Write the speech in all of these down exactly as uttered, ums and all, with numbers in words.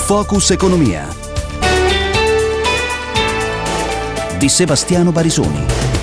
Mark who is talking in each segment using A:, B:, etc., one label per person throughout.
A: Focus Economia di Sebastiano Barisoni.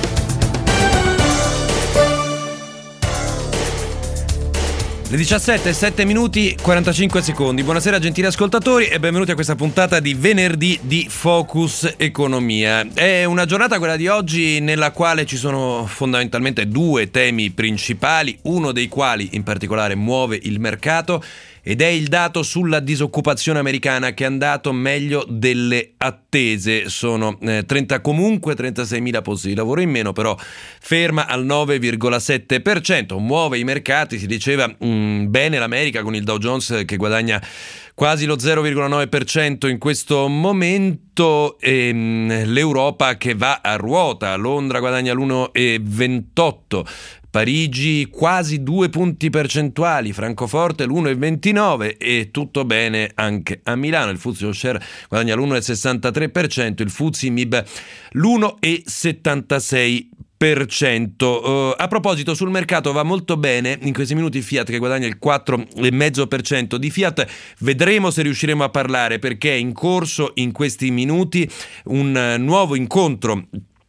B: Le diciassette e sette minuti quarantacinque secondi. Buonasera gentili ascoltatori e benvenuti a questa puntata di venerdì di Focus Economia. È una giornata, quella di oggi, nella quale ci sono fondamentalmente due temi principali, uno dei quali in particolare muove il mercato ed è il dato sulla disoccupazione americana, che è andato meglio delle attese. Sono eh, trenta comunque trentaseimila posti di lavoro in meno, però ferma al nove virgola sette per cento. Muove i mercati, si diceva mh, bene l'America, con il Dow Jones che guadagna quasi lo zero virgola nove per cento in questo momento, e mh, l'Europa che va a ruota. Londra guadagna l'uno virgola ventotto, Parigi quasi due punti percentuali, Francoforte l'uno virgola ventinove e tutto bene anche a Milano. Il F T S E All Share guadagna l'uno virgola sessantatré per cento, il F T S E M I B l'uno virgola settantasei per cento. Uh, a proposito, sul mercato va molto bene in questi minuti Fiat, che guadagna il quattro virgola cinque per cento. Di Fiat vedremo se riusciremo a parlare, perché è in corso in questi minuti un uh, nuovo incontro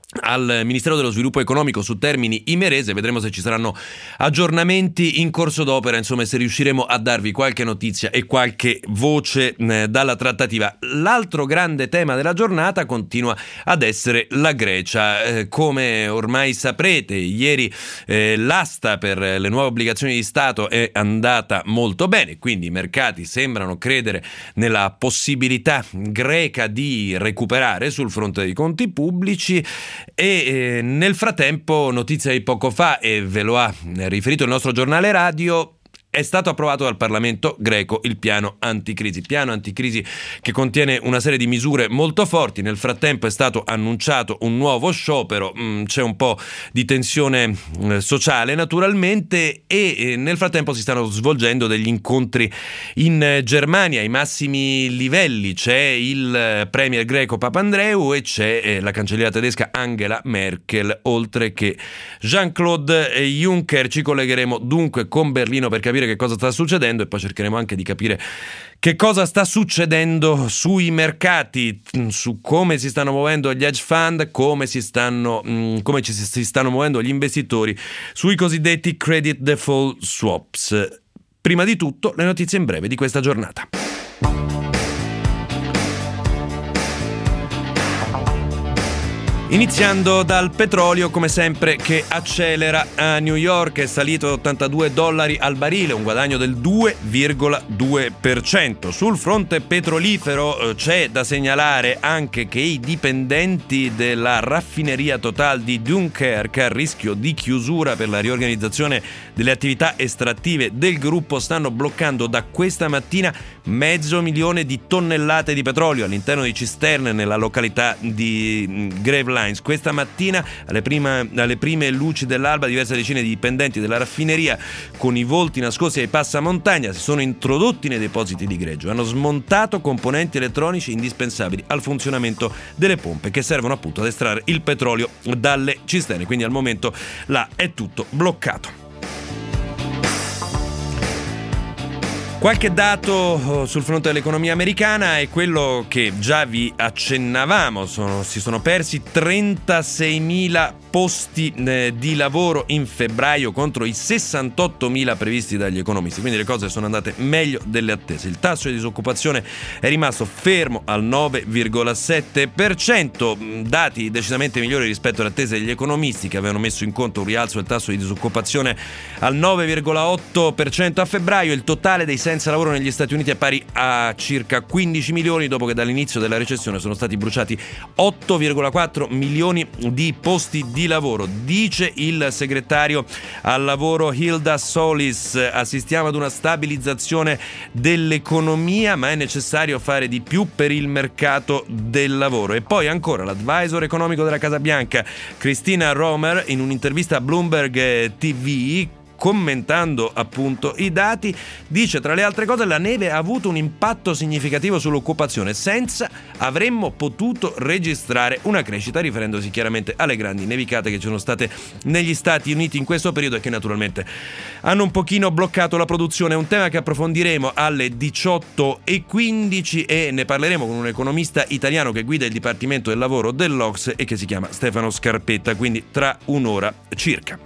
B: al Ministero dello Sviluppo Economico su Termini Imerese. Vedremo se ci saranno aggiornamenti in corso d'opera, insomma, se riusciremo a darvi qualche notizia e qualche voce eh, dalla trattativa. L'altro grande tema della giornata continua ad essere la Grecia. Eh, come ormai saprete, ieri eh, l'asta per le nuove obbligazioni di Stato è andata molto bene, quindi i mercati sembrano credere nella possibilità greca di recuperare sul fronte dei conti pubblici. E eh, nel frattempo, notizia di poco fa, e ve lo ha riferito il nostro giornale radio, è stato approvato dal Parlamento greco il piano anticrisi. Piano anticrisi che contiene una serie di misure molto forti. Nel frattempo è stato annunciato un nuovo sciopero, mm, c'è un po' di tensione eh, sociale naturalmente, e eh, nel frattempo si stanno svolgendo degli incontri in eh, Germania ai massimi livelli. C'è il eh, premier greco Papandreou e c'è eh, la cancelliera tedesca Angela Merkel, oltre che Jean-Claude Juncker. Ci collegheremo dunque con Berlino per capire che cosa sta succedendo, e poi cercheremo anche di capire che cosa sta succedendo sui mercati, su come si stanno muovendo gli hedge fund, come si stanno come ci si stanno muovendo gli investitori sui cosiddetti credit default swaps. Prima di tutto, le notizie in breve di questa giornata. Iniziando dal petrolio, come sempre, che accelera. A New York è salito a ottantadue dollari al barile, un guadagno del due virgola due per cento. Sul fronte petrolifero eh, c'è da segnalare anche che i dipendenti della raffineria Total di Dunkerque, a rischio di chiusura per la riorganizzazione delle attività estrattive del gruppo, stanno bloccando da questa mattina mezzo milione di tonnellate di petrolio all'interno di cisterne nella località di Gravelines. Questa mattina, alle, prima, alle prime luci dell'alba, diverse decine di dipendenti della raffineria, con i volti nascosti ai passamontagna, si sono introdotti nei depositi di greggio. Hanno smontato componenti elettronici indispensabili al funzionamento delle pompe, che servono appunto ad estrarre il petrolio dalle cisterne. Quindi al momento là è tutto bloccato. Qualche dato sul fronte dell'economia americana è quello che già vi accennavamo. Sono, si sono persi trentaseimila posti eh, di lavoro in febbraio contro i sessantottomila previsti dagli economisti, quindi le cose sono andate meglio delle attese. Il tasso di disoccupazione è rimasto fermo al nove virgola sette per cento, dati decisamente migliori rispetto alle attese degli economisti, che avevano messo in conto un rialzo del tasso di disoccupazione al nove virgola otto per cento a febbraio. Il totale dei senza lavoro negli Stati Uniti è pari a circa quindici milioni, dopo che dall'inizio della recessione sono stati bruciati otto virgola quattro milioni di posti di lavoro. Dice il segretario al lavoro Hilda Solis: assistiamo ad una stabilizzazione dell'economia, ma è necessario fare di più per il mercato del lavoro. E poi ancora l'advisor economico della Casa Bianca, Christina Romer, in un'intervista a Bloomberg T V, commentando appunto i dati, dice tra le altre cose: la neve ha avuto un impatto significativo sull'occupazione, senza avremmo potuto registrare una crescita, riferendosi chiaramente alle grandi nevicate che ci sono state negli Stati Uniti in questo periodo e che naturalmente hanno un pochino bloccato la produzione. È un tema che approfondiremo alle diciotto e quindici e ne parleremo con un economista italiano che guida il Dipartimento del Lavoro dell'O C S E e che si chiama Stefano Scarpetta, quindi tra un'ora circa.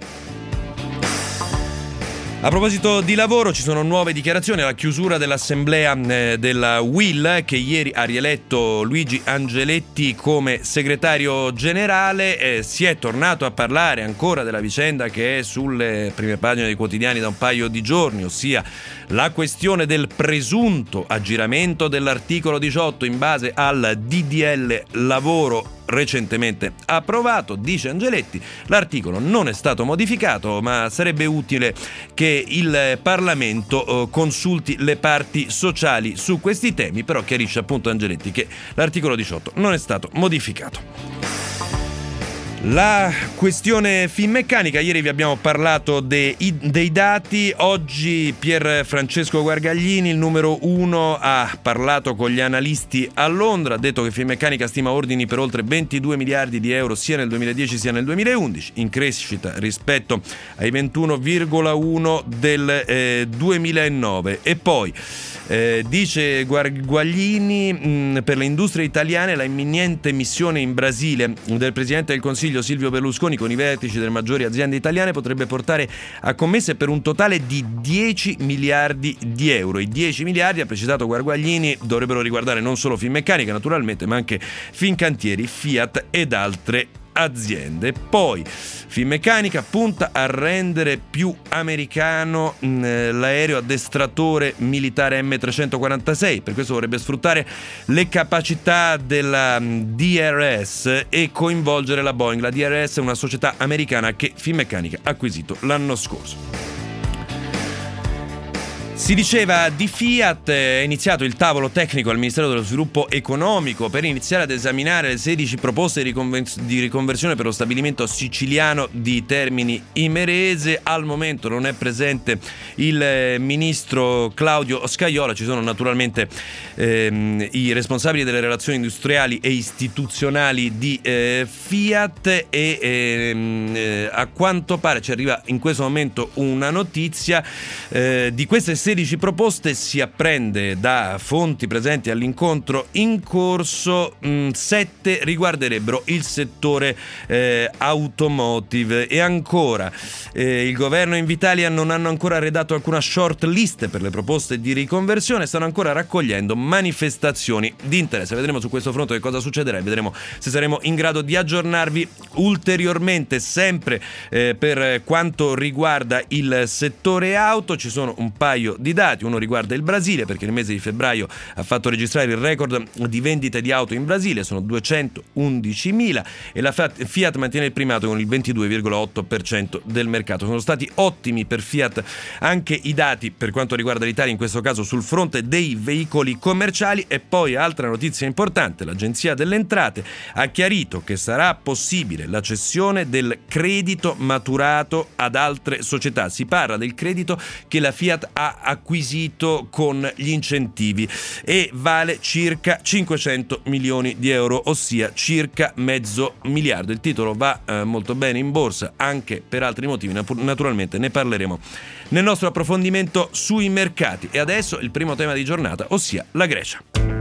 B: A proposito di lavoro, ci sono nuove dichiarazioni alla chiusura dell'assemblea eh, della U I L, che ieri ha rieletto Luigi Angeletti come segretario generale. Eh, si è tornato a parlare ancora della vicenda che è sulle prime pagine dei quotidiani da un paio di giorni, ossia la questione del presunto aggiramento dell'articolo diciotto in base al D D L lavoro recentemente approvato. Dice Angeletti: l'articolo non è stato modificato, ma sarebbe utile che il Parlamento eh, consulti le parti sociali su questi temi. Però chiarisce appunto Angeletti che l'articolo diciotto non è stato modificato. La questione Finmeccanica, ieri vi abbiamo parlato dei, dei dati. Oggi Pier Francesco Guargaglini, il numero uno, ha parlato con gli analisti a Londra, ha detto che Finmeccanica stima ordini per oltre ventidue miliardi di euro sia nel duemiladieci sia nel duemilaundici, in crescita rispetto ai ventuno virgola uno del eh, duemilanove. E poi Eh, dice Guaglini, mh, per le industrie italiane la imminente missione in Brasile del Presidente del Consiglio Silvio Berlusconi con i vertici delle maggiori aziende italiane potrebbe portare a commesse per un totale di dieci miliardi di euro. I dieci miliardi, ha precisato Guaglini, dovrebbero riguardare non solo Finmeccanica naturalmente, ma anche Fincantieri, Fiat ed altre aziende. Poi Finmeccanica punta a rendere più americano mh, l'aereo addestratore militare M trecentoquarantasei, per questo vorrebbe sfruttare le capacità della mh, D R S e coinvolgere la Boeing. La D R S è una società americana che Finmeccanica ha acquisito l'anno scorso. Si diceva di Fiat, è iniziato il tavolo tecnico al Ministero dello Sviluppo Economico per iniziare ad esaminare le sedici proposte di, riconven- di riconversione per lo stabilimento siciliano di Termini Imerese. Al momento non è presente il eh, ministro Claudio Scajola, ci sono naturalmente ehm, i responsabili delle relazioni industriali e istituzionali di eh, Fiat e ehm, eh, a quanto pare ci arriva in questo momento una notizia eh, di queste sedici proposte. Si apprende da fonti presenti all'incontro in corso, mh, sette riguarderebbero il settore eh, automotive. E ancora eh, il governo e Invitalia non hanno ancora redatto alcuna short list per le proposte di riconversione, stanno ancora raccogliendo manifestazioni di interesse. Vedremo su questo fronte che cosa succederà e vedremo se saremo in grado di aggiornarvi ulteriormente. Sempre eh, per quanto riguarda il settore auto ci sono un paio di dati. Uno riguarda il Brasile, perché nel mese di febbraio ha fatto registrare il record di vendite di auto in Brasile, sono duecentoundicimila, e la Fiat mantiene il primato con il ventidue virgola otto per cento del mercato. Sono stati ottimi per Fiat anche i dati per quanto riguarda l'Italia, in questo caso sul fronte dei veicoli commerciali. E poi altra notizia importante: l'Agenzia delle Entrate ha chiarito che sarà possibile la cessione del credito maturato ad altre società. Si parla del credito che la Fiat ha acquisito con gli incentivi e vale circa cinquecento milioni di euro, ossia circa mezzo miliardo. Il titolo va eh, molto bene in borsa anche per altri motivi, naturalmente ne parleremo nel nostro approfondimento sui mercati. E adesso il primo tema di giornata, ossia la Grecia.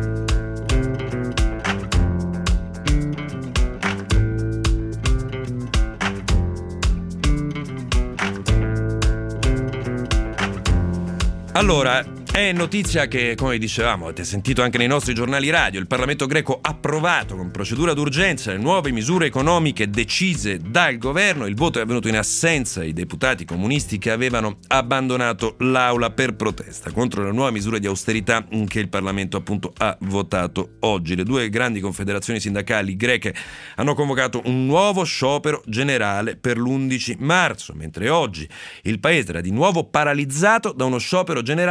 B: Allora, è notizia che, come dicevamo, avete sentito anche nei nostri giornali radio, il Parlamento greco ha approvato con procedura d'urgenza le nuove misure economiche decise dal governo. Il voto è avvenuto in assenza dei deputati comunisti che avevano abbandonato l'aula per protesta contro le nuove misure di austerità che il Parlamento appunto ha votato oggi. Le due grandi confederazioni sindacali greche hanno convocato un nuovo sciopero generale per l'undici marzo, mentre oggi il paese era di nuovo paralizzato da uno sciopero generale e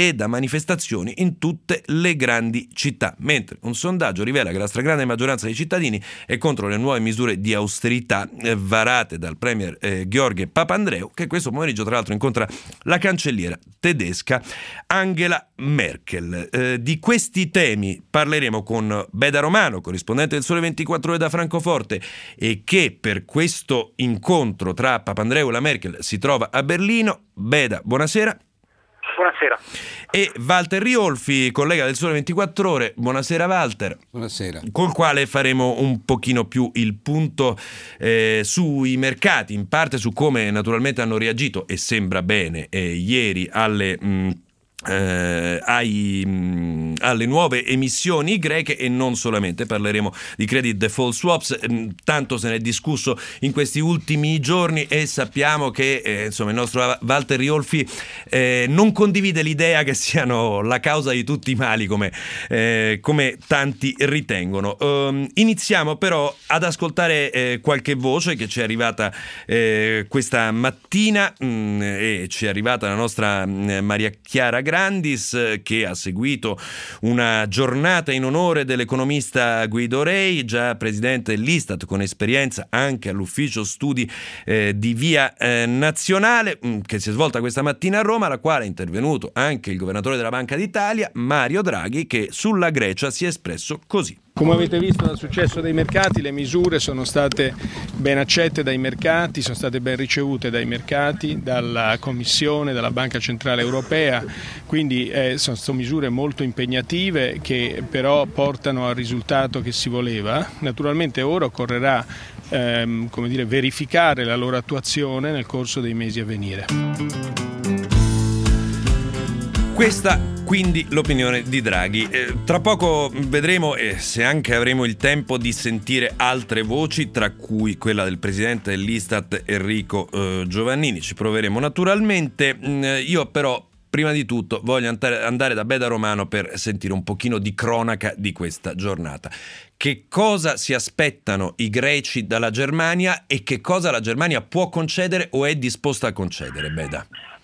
B: e da manifestazioni in tutte le grandi città, mentre un sondaggio rivela che la stragrande maggioranza dei cittadini è contro le nuove misure di austerità eh, varate dal premier eh, Gheorghe Papandreou, che questo pomeriggio tra l'altro incontra la cancelliera tedesca Angela Merkel. Eh, di questi temi parleremo con Beda Romano, corrispondente del Sole ventiquattro Ore da Francoforte, e che per questo incontro tra Papandreou e la Merkel si trova a Berlino. Beda, buonasera.
C: Buonasera.
B: E Walter Riolfi, collega del Sole ventiquattro Ore. Buonasera Walter.
D: Buonasera. Col
B: quale faremo un pochino più il punto eh, sui mercati, in parte su come naturalmente hanno reagito, e sembra bene, eh, ieri alle... Mh, Eh, ai, mh, alle nuove emissioni greche, e non solamente. Parleremo di credit default swaps, mh, tanto se ne è discusso in questi ultimi giorni, e sappiamo che eh, insomma il nostro Walter Riolfi eh, non condivide l'idea che siano la causa di tutti i mali come, eh, come tanti ritengono. Um, iniziamo però ad ascoltare eh, qualche voce che ci è arrivata eh, questa mattina, mh, e ci è arrivata la nostra mh, Maria Chiara Grandis, che ha seguito una giornata in onore dell'economista Guido Rei, già presidente dell'Istat con esperienza anche all'ufficio studi eh, di Via eh, Nazionale, che si è svolta questa mattina a Roma, alla quale è intervenuto anche il governatore della Banca d'Italia Mario Draghi, che sulla Grecia si è espresso così.
E: Come avete visto dal successo dei mercati, le misure sono state ben accette dai mercati, sono state ben ricevute dai mercati, dalla Commissione, dalla Banca Centrale Europea, quindi eh, sono, sono misure molto impegnative che però portano al risultato che si voleva. Naturalmente ora occorrerà ehm, come dire, verificare la loro attuazione nel corso dei mesi a venire.
B: Questa quindi l'opinione di Draghi. Eh, tra poco vedremo, e eh, se anche avremo il tempo di sentire altre voci, tra cui quella del presidente dell'Istat Enrico eh, Giovannini. Ci proveremo naturalmente. Mm, io però prima di tutto voglio andare da Beda Romano per sentire un pochino di cronaca di questa giornata. Che cosa si aspettano i greci dalla Germania e che cosa la Germania può concedere o è disposta a concedere, Beda?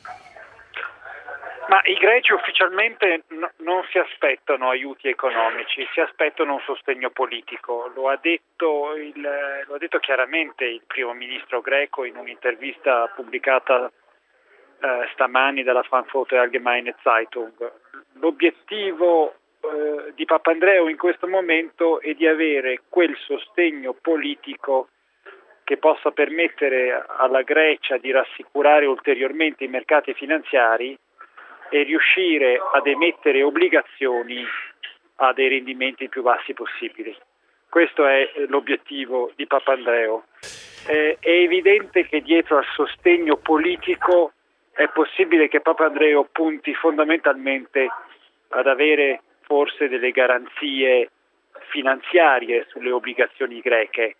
C: Ma i greci ufficialmente no, non si aspettano aiuti economici, si aspettano un sostegno politico. Lo ha detto, il, lo ha detto chiaramente il primo ministro greco in un'intervista pubblicata eh, stamani dalla Frankfurter Allgemeine Zeitung. L'obiettivo eh, di Papandreou in questo momento è di avere quel sostegno politico che possa permettere alla Grecia di rassicurare ulteriormente i mercati finanziari e riuscire ad emettere obbligazioni a dei rendimenti più bassi possibili. Questo è l'obiettivo di Papandreou. Eh, è evidente che dietro al sostegno politico è possibile che Papandreou punti fondamentalmente ad avere forse delle garanzie finanziarie sulle obbligazioni greche.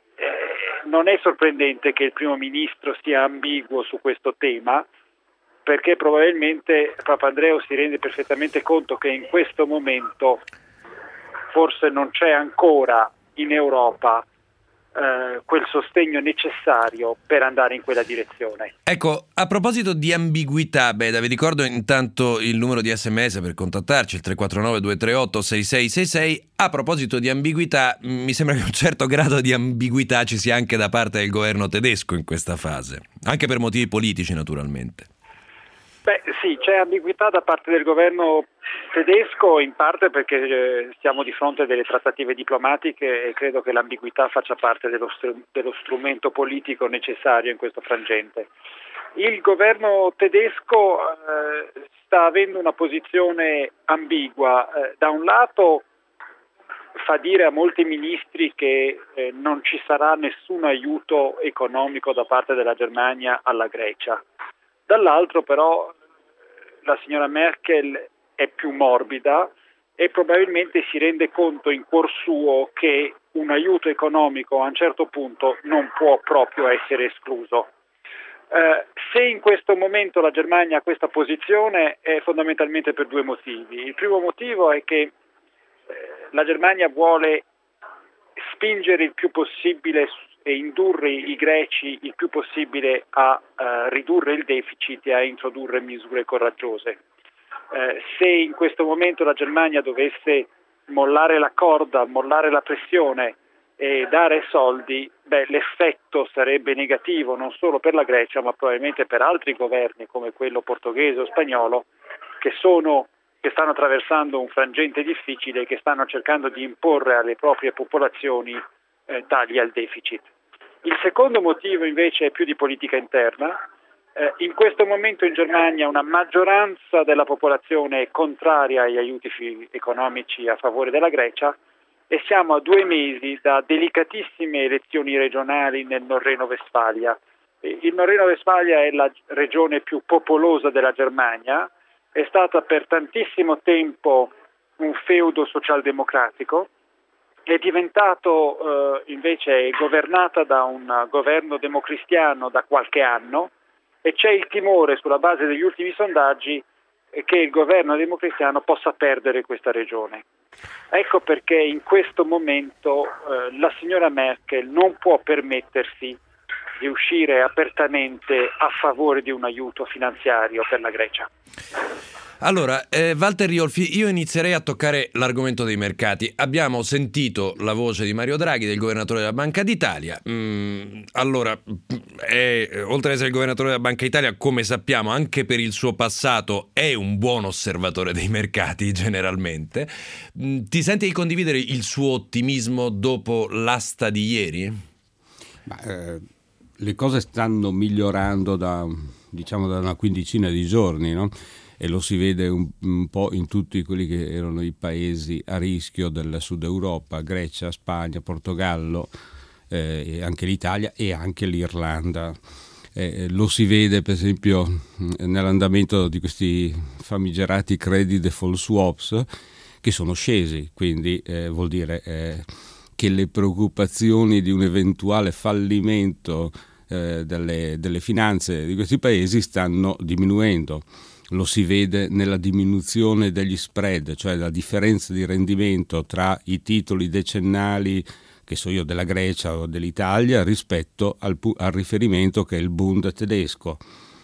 C: Eh, non è sorprendente che il primo ministro sia ambiguo su questo tema, perché probabilmente Papandreou si rende perfettamente conto che in questo momento forse non c'è ancora in Europa eh, quel sostegno necessario per andare in quella direzione.
B: Ecco, a proposito di ambiguità, Beda, vi ricordo intanto il numero di sms per contattarci, il tre quattro nove due tre otto sei sei sei sei. A proposito di ambiguità, mi sembra che un certo grado di ambiguità ci sia anche da parte del governo tedesco in questa fase, anche per motivi politici naturalmente.
C: Beh sì, c'è ambiguità da parte del governo tedesco, in parte perché eh, siamo di fronte a delle trattative diplomatiche e credo che l'ambiguità faccia parte dello, str- dello strumento politico necessario in questo frangente. Il governo tedesco eh, sta avendo una posizione ambigua. Eh, da un lato fa dire a molti ministri che eh, non ci sarà nessun aiuto economico da parte della Germania alla Grecia. Dall'altro però la signora Merkel è più morbida e probabilmente si rende conto in cuor suo che un aiuto economico a un certo punto non può proprio essere escluso. Eh, se in questo momento la Germania ha questa posizione è fondamentalmente per due motivi. Il primo motivo è che eh, la Germania vuole spingere il più possibile e indurre i greci il più possibile a uh, ridurre il deficit e a introdurre misure coraggiose. Eh, se in questo momento la Germania dovesse mollare la corda, mollare la pressione e dare soldi, beh, l'effetto sarebbe negativo non solo per la Grecia, ma probabilmente per altri governi come quello portoghese o spagnolo, che sono che stanno attraversando un frangente difficile e che stanno cercando di imporre alle proprie popolazioni eh, tagli al deficit. Il secondo motivo invece è più di politica interna. Eh, in questo momento in Germania una maggioranza della popolazione è contraria agli aiuti fi- economici a favore della Grecia e siamo a due mesi da delicatissime elezioni regionali nel Nord-Reno-Vestfalia. Eh, il Nord-Reno-Vestfalia è la regione più popolosa della Germania, è stata per tantissimo tempo un feudo socialdemocratico, è diventato eh, invece governata da un governo democristiano da qualche anno e c'è il timore sulla base degli ultimi sondaggi eh, che il governo democristiano possa perdere questa regione. Ecco perché in questo momento eh, la signora Merkel non può permettersi di uscire apertamente a favore di un aiuto finanziario per la Grecia.
B: Allora, eh, Walter Riolfi, io inizierei a toccare l'argomento dei mercati. Abbiamo sentito la voce di Mario Draghi, del governatore della Banca d'Italia. Mm, allora, è, oltre ad essere il governatore della Banca d'Italia, come sappiamo, anche per il suo passato è un buon osservatore dei mercati, generalmente. Mm, ti senti di condividere il suo ottimismo dopo l'asta di ieri?
D: Ma, eh, le cose stanno migliorando da, diciamo, da una quindicina di giorni, no? E lo si vede un, un po' in tutti quelli che erano i paesi a rischio del Sud Europa, Grecia, Spagna, Portogallo, eh, anche l'Italia e anche l'Irlanda. Eh, lo si vede per esempio nell'andamento di questi famigerati credit default swaps che sono scesi, quindi eh, vuol dire eh, che le preoccupazioni di un eventuale fallimento eh, delle, delle finanze di questi paesi stanno diminuendo. Lo si vede nella diminuzione degli spread, cioè la differenza di rendimento tra i titoli decennali, che so io, della Grecia o dell'Italia rispetto al, al riferimento che è il Bund tedesco.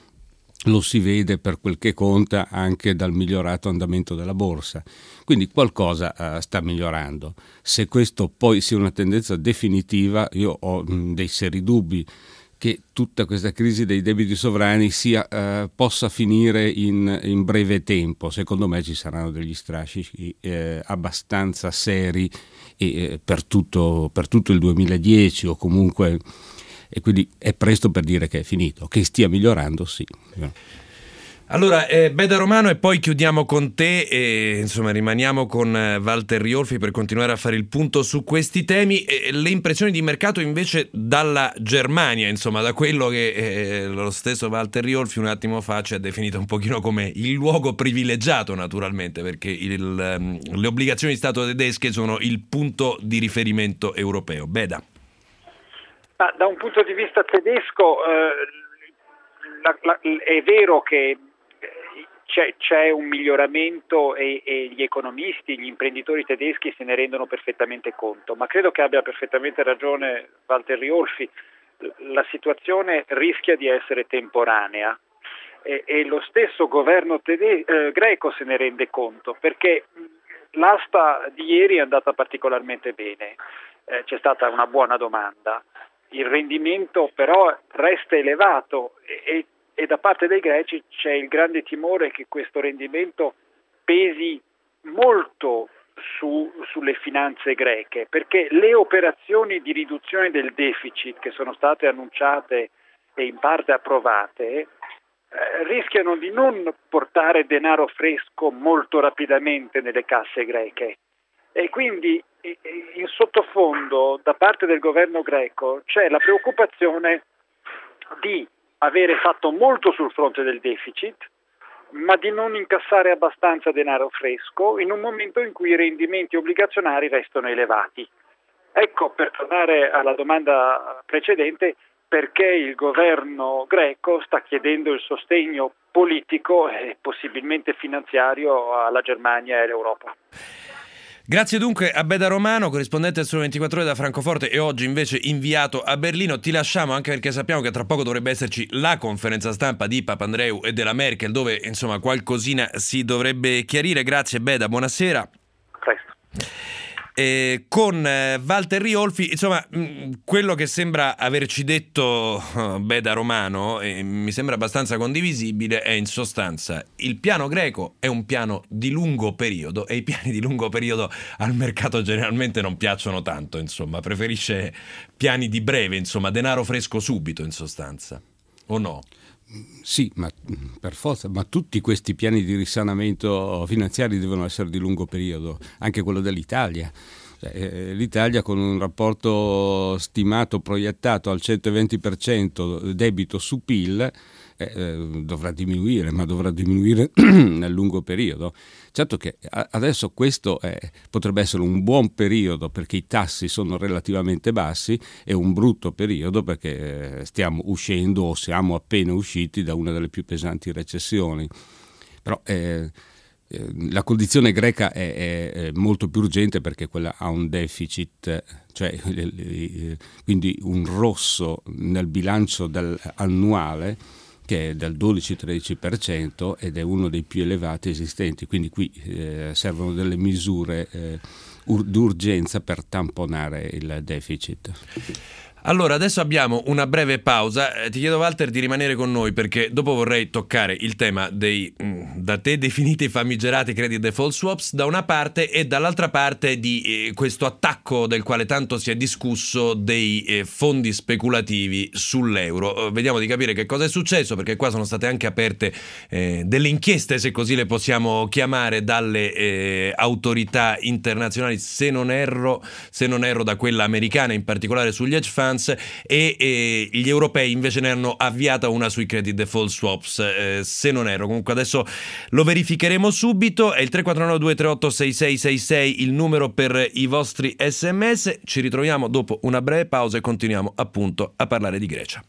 D: Lo si vede per quel che conta anche dal migliorato andamento della borsa. Quindi qualcosa uh, sta migliorando. Se questo poi sia una tendenza definitiva, io ho mh, dei seri dubbi che tutta questa crisi dei debiti sovrani sia, eh, possa finire in, in breve tempo. Secondo me ci saranno degli strascichi eh, abbastanza seri e, eh, per, tutto, per tutto il duemiladieci o comunque, e quindi è presto per dire che è finito. Che stia migliorando, sì.
B: Allora, eh, Beda Romano, e poi chiudiamo con te e insomma rimaniamo con eh, Walter Riolfi per continuare a fare il punto su questi temi. E le impressioni di mercato invece dalla Germania, insomma, da quello che eh, lo stesso Walter Riolfi un attimo fa ci ha definito un pochino come il luogo privilegiato, naturalmente, perché il, um, le obbligazioni di Stato tedesche sono il punto di riferimento europeo. Beda.
C: Ma da un punto di vista tedesco eh, la, la, è vero che C'è, c'è un miglioramento e, e gli economisti, gli imprenditori tedeschi se ne rendono perfettamente conto, ma credo che abbia perfettamente ragione Walter Riolfi, la situazione rischia di essere temporanea e, e lo stesso governo tede- eh, greco se ne rende conto, perché l'asta di ieri è andata particolarmente bene, eh, c'è stata una buona domanda, il rendimento però resta elevato e, e E da parte dei greci c'è il grande timore che questo rendimento pesi molto su, sulle finanze greche, perché le operazioni di riduzione del deficit che sono state annunciate e in parte approvate eh, rischiano di non portare denaro fresco molto rapidamente nelle casse greche. E quindi in sottofondo da parte del governo greco c'è la preoccupazione di avere fatto molto sul fronte del deficit, ma di non incassare abbastanza denaro fresco in un momento in cui i rendimenti obbligazionari restano elevati. Ecco, per tornare alla domanda precedente, perché il governo greco sta chiedendo il sostegno politico e possibilmente finanziario alla Germania e all'Europa.
B: Grazie dunque a Beda Romano, corrispondente del Sole ventiquattro Ore da Francoforte e oggi invece inviato a Berlino. Ti lasciamo anche perché sappiamo che tra poco dovrebbe esserci la conferenza stampa di Papandreou e della Merkel, dove insomma qualcosina si dovrebbe chiarire. Grazie Beda, buonasera.
C: Presto.
B: Eh, con eh, Walter Riolfi, insomma, mh, quello che sembra averci detto uh, Beda Romano, e mi sembra abbastanza condivisibile, è in sostanza il piano greco è un piano di lungo periodo e i piani di lungo periodo al mercato generalmente non piacciono tanto, insomma, preferisce piani di breve, insomma, denaro fresco subito in sostanza, o no?
D: Sì, ma per forza, ma tutti questi piani di risanamento finanziari devono essere di lungo periodo, anche quello dell'Italia. Cioè, l'Italia con un rapporto stimato proiettato al centoventi per cento debito su P I L eh, dovrà diminuire, ma dovrà diminuire nel lungo periodo. Certo che adesso questo è, potrebbe essere un buon periodo perché i tassi sono relativamente bassi e un brutto periodo perché stiamo uscendo o siamo appena usciti da una delle più pesanti recessioni. Però eh, la condizione greca è, è, è molto più urgente perché quella ha un deficit, cioè quindi un rosso nel bilancio del, annuale che è del dodici-tredici per cento ed è uno dei più elevati esistenti, quindi qui eh, servono delle misure eh, ur- d'urgenza per tamponare il deficit.
B: Allora, adesso abbiamo una breve pausa. Eh, ti chiedo, Walter, di rimanere con noi perché dopo vorrei toccare il tema dei mh, da te definiti famigerati credit default swaps da una parte e dall'altra parte di eh, questo attacco del quale tanto si è discusso dei eh, fondi speculativi sull'euro. Eh, vediamo di capire che cosa è successo perché qua sono state anche aperte eh, delle inchieste, se così le possiamo chiamare, dalle eh, autorità internazionali, se non erro, se non erro da quella americana, in particolare sugli hedge fund. E, e gli europei invece ne hanno avviata una sui credit default swaps, eh, se non erro. Comunque adesso lo verificheremo subito. È il tre quattro nove due tre otto sei sei sei sei il numero per i vostri sms. Ci ritroviamo dopo una breve pausa e continuiamo appunto a parlare di Grecia.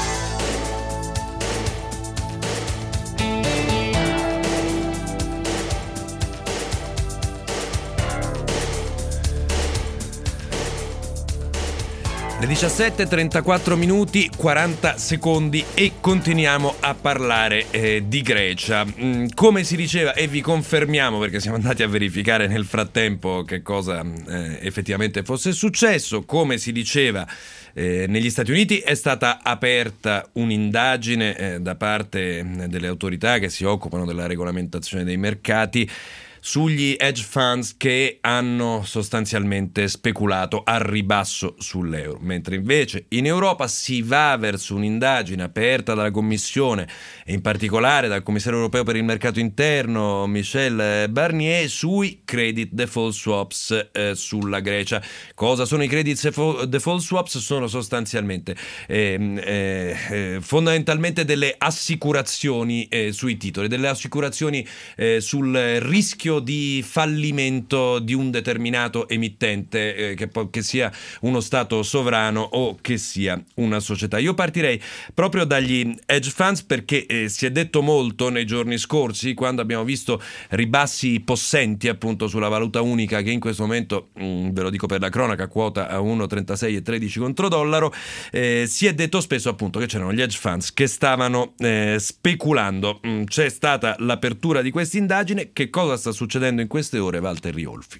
B: Le diciassette e trentaquattro minuti quaranta secondi e continuiamo a parlare eh, di Grecia. Mm, come si diceva, e vi confermiamo perché siamo andati a verificare nel frattempo che cosa eh, effettivamente fosse successo, come si diceva eh, negli Stati Uniti è stata aperta un'indagine eh, da parte delle autorità che si occupano della regolamentazione dei mercati sugli hedge funds che hanno sostanzialmente speculato al ribasso sull'euro, mentre invece in Europa si va verso un'indagine aperta dalla Commissione e in particolare dal Commissario europeo per il mercato interno Michel Barnier sui credit default swaps eh, sulla Grecia. Cosa sono i credit default swaps? Sono sostanzialmente eh, eh, fondamentalmente delle assicurazioni eh, sui titoli, delle assicurazioni eh, sul rischio di fallimento di un determinato emittente, eh, che, po- che sia uno stato sovrano o che sia una società. Io partirei proprio dagli hedge funds perché eh, si è detto molto nei giorni scorsi quando abbiamo visto ribassi possenti appunto sulla valuta unica che in questo momento, mh, ve lo dico per la cronaca, quota a uno virgola trentasei e tredici contro dollaro. Eh, si è detto spesso appunto che c'erano gli hedge funds che stavano eh, speculando. Mh, c'è stata l'apertura di questa indagine. Che cosa sta succedendo in queste ore, Walter Riolfi?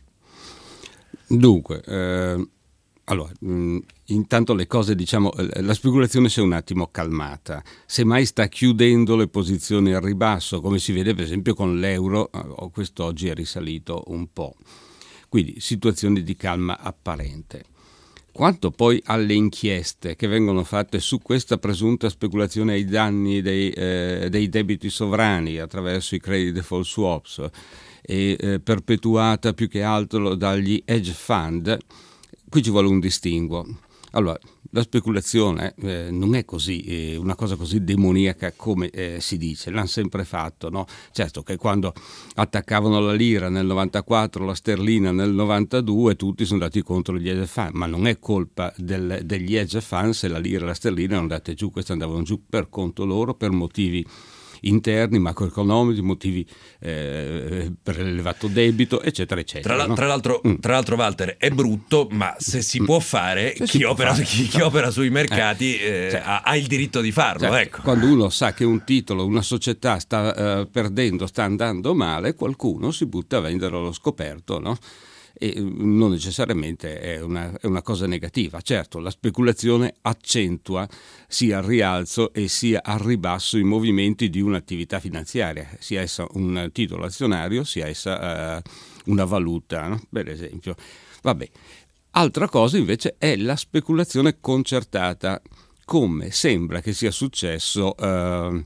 D: Dunque, eh, allora, mh, intanto le cose, diciamo, la speculazione si è un attimo calmata, semmai sta chiudendo le posizioni al ribasso, come si vede per esempio con l'euro, eh, quest'oggi è risalito un po', quindi situazioni di calma apparente. Quanto poi alle inchieste che vengono fatte su questa presunta speculazione ai danni dei, eh, dei debiti sovrani attraverso i credit default swaps e eh, perpetuata più che altro dagli hedge fund, qui ci vuole un distinguo. Allora, la speculazione eh, non è così eh, una cosa così demoniaca come eh, si dice, l'hanno sempre fatto, no? Certo che quando attaccavano la lira nel novantaquattro, la sterlina nel novantadue, tutti sono andati contro gli hedge fund, ma non è colpa del, degli hedge fund se la lira e la sterlina erano andate giù, queste andavano giù per conto loro, per motivi interni, macroeconomici, motivi eh, per l'elevato debito, eccetera, eccetera.
B: Tra, la,
D: no?
B: tra, l'altro, mm. tra l'altro, Walter, è brutto, ma se si può fare,
D: se
B: chi,
D: si
B: opera,
D: può fare.
B: Chi, chi opera sui mercati eh,
D: cioè,
B: ha, ha il diritto di farlo.
D: Cioè,
B: ecco.
D: Quando uno sa che un titolo, una società sta uh, perdendo, sta andando male, qualcuno si butta a vendere allo scoperto, no? E non necessariamente è una, è una cosa negativa. Certo, la speculazione accentua sia al rialzo e sia al ribasso i movimenti di un'attività finanziaria, sia essa un titolo azionario, sia essa uh, una valuta, no? Per esempio. Vabbè. Altra cosa invece è la speculazione concertata, come sembra che sia successo uh,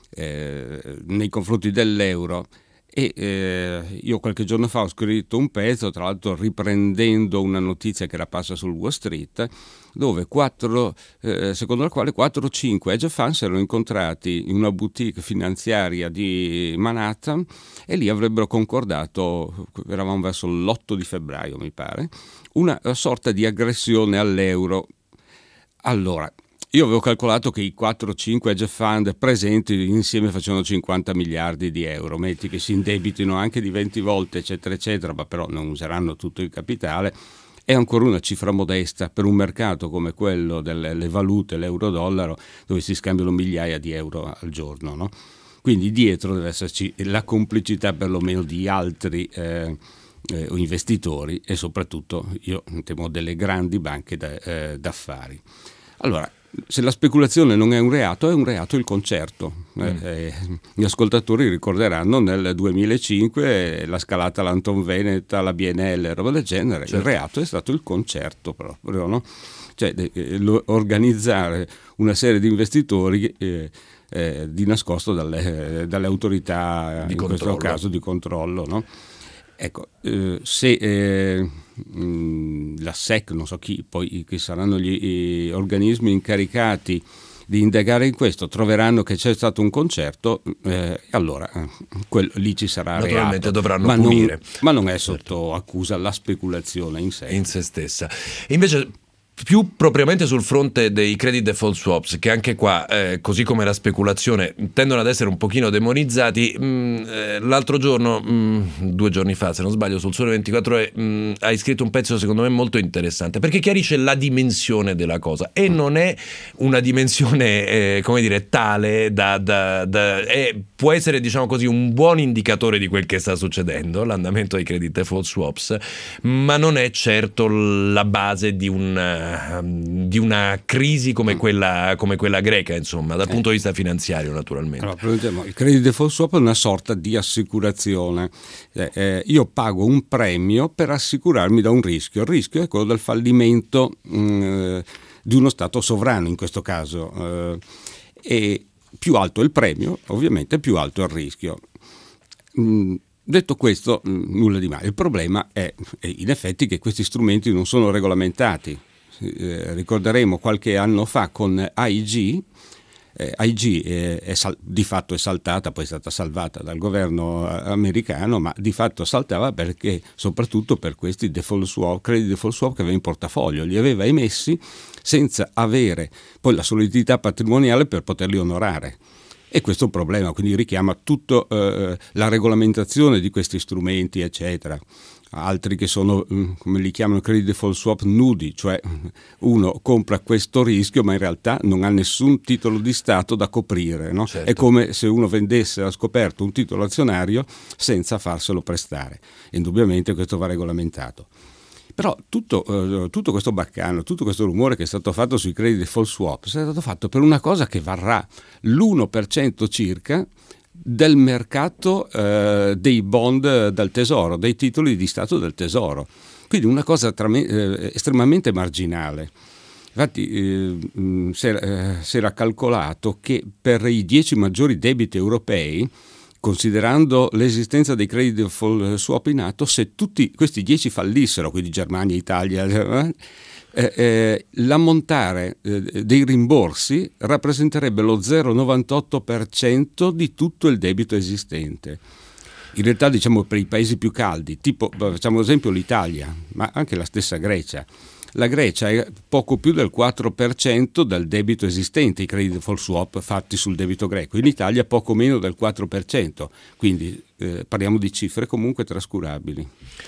D: eh, nei confronti dell'euro. E eh, io qualche giorno fa ho scritto un pezzo, tra l'altro riprendendo una notizia che era passa sul Wall Street, dove quattro, eh, secondo la quale quattro o cinque hedge funds erano incontrati in una boutique finanziaria di Manhattan e lì avrebbero concordato, eravamo verso l'otto di febbraio mi pare, una sorta di aggressione all'euro. Allora, io avevo calcolato che i quattro o cinque hedge fund presenti insieme facevano cinquanta miliardi di euro, metti che si indebitino anche di venti volte, eccetera, eccetera, ma però non useranno tutto il capitale. È ancora una cifra modesta per un mercato come quello delle valute, l'euro-dollaro, dove si scambiano migliaia di euro al giorno, no? Quindi dietro deve esserci la complicità perlomeno di altri eh, eh, investitori e soprattutto, io temo, delle grandi banche da, eh, d'affari. Allora, se la speculazione non è un reato, è un reato il concerto. Mm. Eh, gli ascoltatori ricorderanno nel duemilacinque la scalata all'Anton Veneta, la B N L, roba del genere. Certo. Il reato è stato il concerto proprio, no? Cioè eh, organizzare una serie di investitori eh, eh, di nascosto dalle, dalle autorità,
B: di
D: in
B: controllo.
D: Questo caso di controllo, no? Ecco, eh, se eh, mh, la S E C, non so chi, poi chi saranno gli, gli organismi incaricati di indagare in questo, troveranno che c'è stato un concerto, eh, allora eh, quel, lì ci sarà
B: naturalmente
D: reato,
B: dovranno
D: ma
B: punire.
D: Non, ma non è sotto accusa la speculazione in sé.
B: In se stessa. E invece, più propriamente sul fronte dei credit default swaps, che anche qua, eh, così come la speculazione, tendono ad essere un pochino demonizzati. Mh, eh, l'altro giorno, mh, due giorni fa se non sbaglio, sul Sole ventiquattro Ore mh, hai scritto un pezzo secondo me molto interessante, perché chiarisce la dimensione della cosa e non è una dimensione eh, come dire tale da, da, da è, può essere, diciamo così, un buon indicatore di quel che sta succedendo, l'andamento dei credit default swaps, ma non è certo la base di un di una crisi come quella, come quella greca, insomma, dal eh. punto di vista finanziario, naturalmente.
D: Allora, il credit default swap è una sorta di assicurazione. Eh, eh, io pago un premio per assicurarmi da un rischio. Il rischio è quello del fallimento mh, di uno Stato sovrano, in questo caso. Eh, e più alto è il premio, ovviamente più alto è il rischio. Mh, Detto questo, nulla di male. Il problema è, è in effetti che questi strumenti non sono regolamentati. Eh, ricorderemo qualche anno fa con I G, eh, I G è, è sal- di fatto è saltata, poi è stata salvata dal governo americano, ma di fatto saltava perché soprattutto per questi default swap, credit default swap che aveva in portafoglio, li aveva emessi senza avere poi la solidità patrimoniale per poterli onorare. E questo è un problema, quindi richiama tutta eh, la regolamentazione di questi strumenti, eccetera. Altri che sono, come li chiamano, credit default swap nudi, cioè uno compra questo rischio ma in realtà non ha nessun titolo di Stato da coprire, no? Certo. È come se uno vendesse a scoperto un titolo azionario senza farselo prestare. Indubbiamente questo va regolamentato. Però tutto, uh, tutto questo baccano, tutto questo rumore che è stato fatto sui credit default swap è stato fatto per una cosa che varrà l'uno per cento circa del mercato uh, dei bond del tesoro, dei titoli di Stato del tesoro. Quindi una cosa tra me, eh, estremamente marginale. Infatti eh, si era, eh, si era calcolato che per i dieci maggiori debiti europei, considerando l'esistenza dei credit default swap in atto, se tutti questi dieci fallissero, quindi Germania, Italia, eh, eh, l'ammontare eh, dei rimborsi rappresenterebbe lo zero virgola novantotto per cento di tutto il debito esistente. In realtà, diciamo, per i paesi più caldi, tipo facciamo esempio l'Italia, ma anche la stessa Grecia, La Grecia è poco più del quattro per cento del debito esistente, i credit default swap fatti sul debito greco. In Italia poco meno del quattro per cento, quindi eh, parliamo di cifre comunque trascurabili.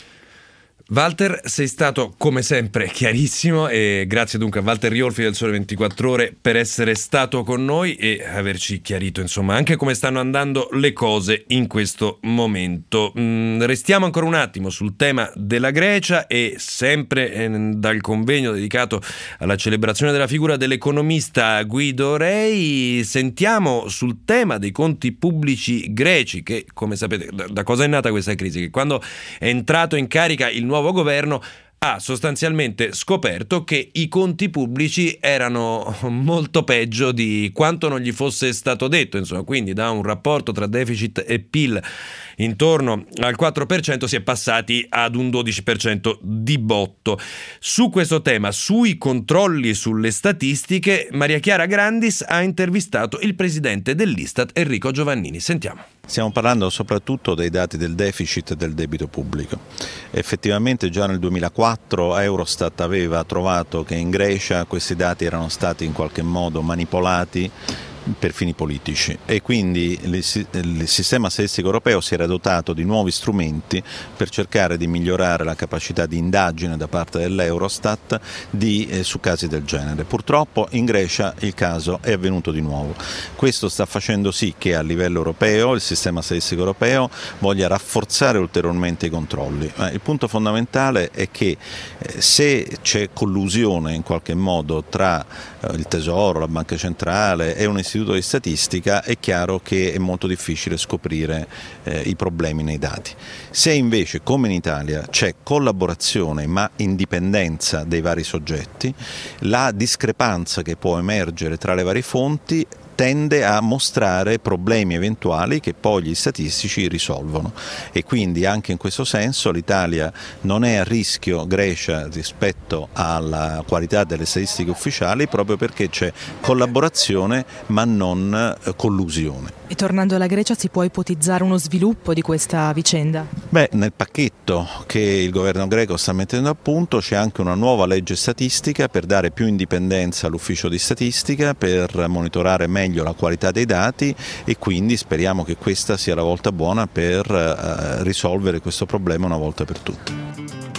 B: Walter, sei stato come sempre chiarissimo e grazie dunque a Walter Riolfi del Sole ventiquattro Ore per essere stato con noi e averci chiarito insomma anche come stanno andando le cose in questo momento. Mm, restiamo ancora un attimo sul tema della Grecia e sempre eh, dal convegno dedicato alla celebrazione della figura dell'economista Guido Rei sentiamo sul tema dei conti pubblici greci che, come sapete, da, da cosa è nata questa crisi? Che quando è entrato in carica il nuovo governo ha sostanzialmente scoperto che i conti pubblici erano molto peggio di quanto non gli fosse stato detto, insomma, quindi da un rapporto tra deficit e P I L intorno al quattro per cento si è passati ad un dodici per cento di botto. Su questo tema, sui controlli sulle statistiche, Maria Chiara Grandis ha intervistato il presidente dell'Istat Enrico Giovannini. Sentiamo.
F: Stiamo parlando soprattutto dei dati del deficit e del debito pubblico. Effettivamente già nel duemilaquattro Eurostat aveva trovato che in Grecia questi dati erano stati in qualche modo manipolati per fini politici e quindi il sistema statistico europeo si era dotato di nuovi strumenti per cercare di migliorare la capacità di indagine da parte dell'Eurostat di, eh, su casi del genere. Purtroppo in Grecia il caso è avvenuto di nuovo. Questo sta facendo sì che a livello europeo il sistema statistico europeo voglia rafforzare ulteriormente i controlli. Ma il punto fondamentale è che eh, se c'è collusione in qualche modo tra eh, il Tesoro, la Banca Centrale e un istituto di statistica è chiaro che è molto difficile scoprire eh, i problemi nei dati. Se invece come in Italia c'è collaborazione ma indipendenza dei vari soggetti, la discrepanza che può emergere tra le varie fonti tende a mostrare problemi eventuali che poi gli statistici risolvono e quindi anche in questo senso l'Italia non è a rischio Grecia rispetto alla qualità delle statistiche ufficiali proprio perché c'è collaborazione ma non collusione.
G: E tornando alla Grecia si può ipotizzare uno sviluppo di questa vicenda?
F: Beh, nel pacchetto che il governo greco sta mettendo a punto c'è anche una nuova legge statistica per dare più indipendenza all'ufficio di statistica, per monitorare meglio la qualità dei dati e quindi speriamo che questa sia la volta buona per uh, risolvere questo problema una volta per tutte.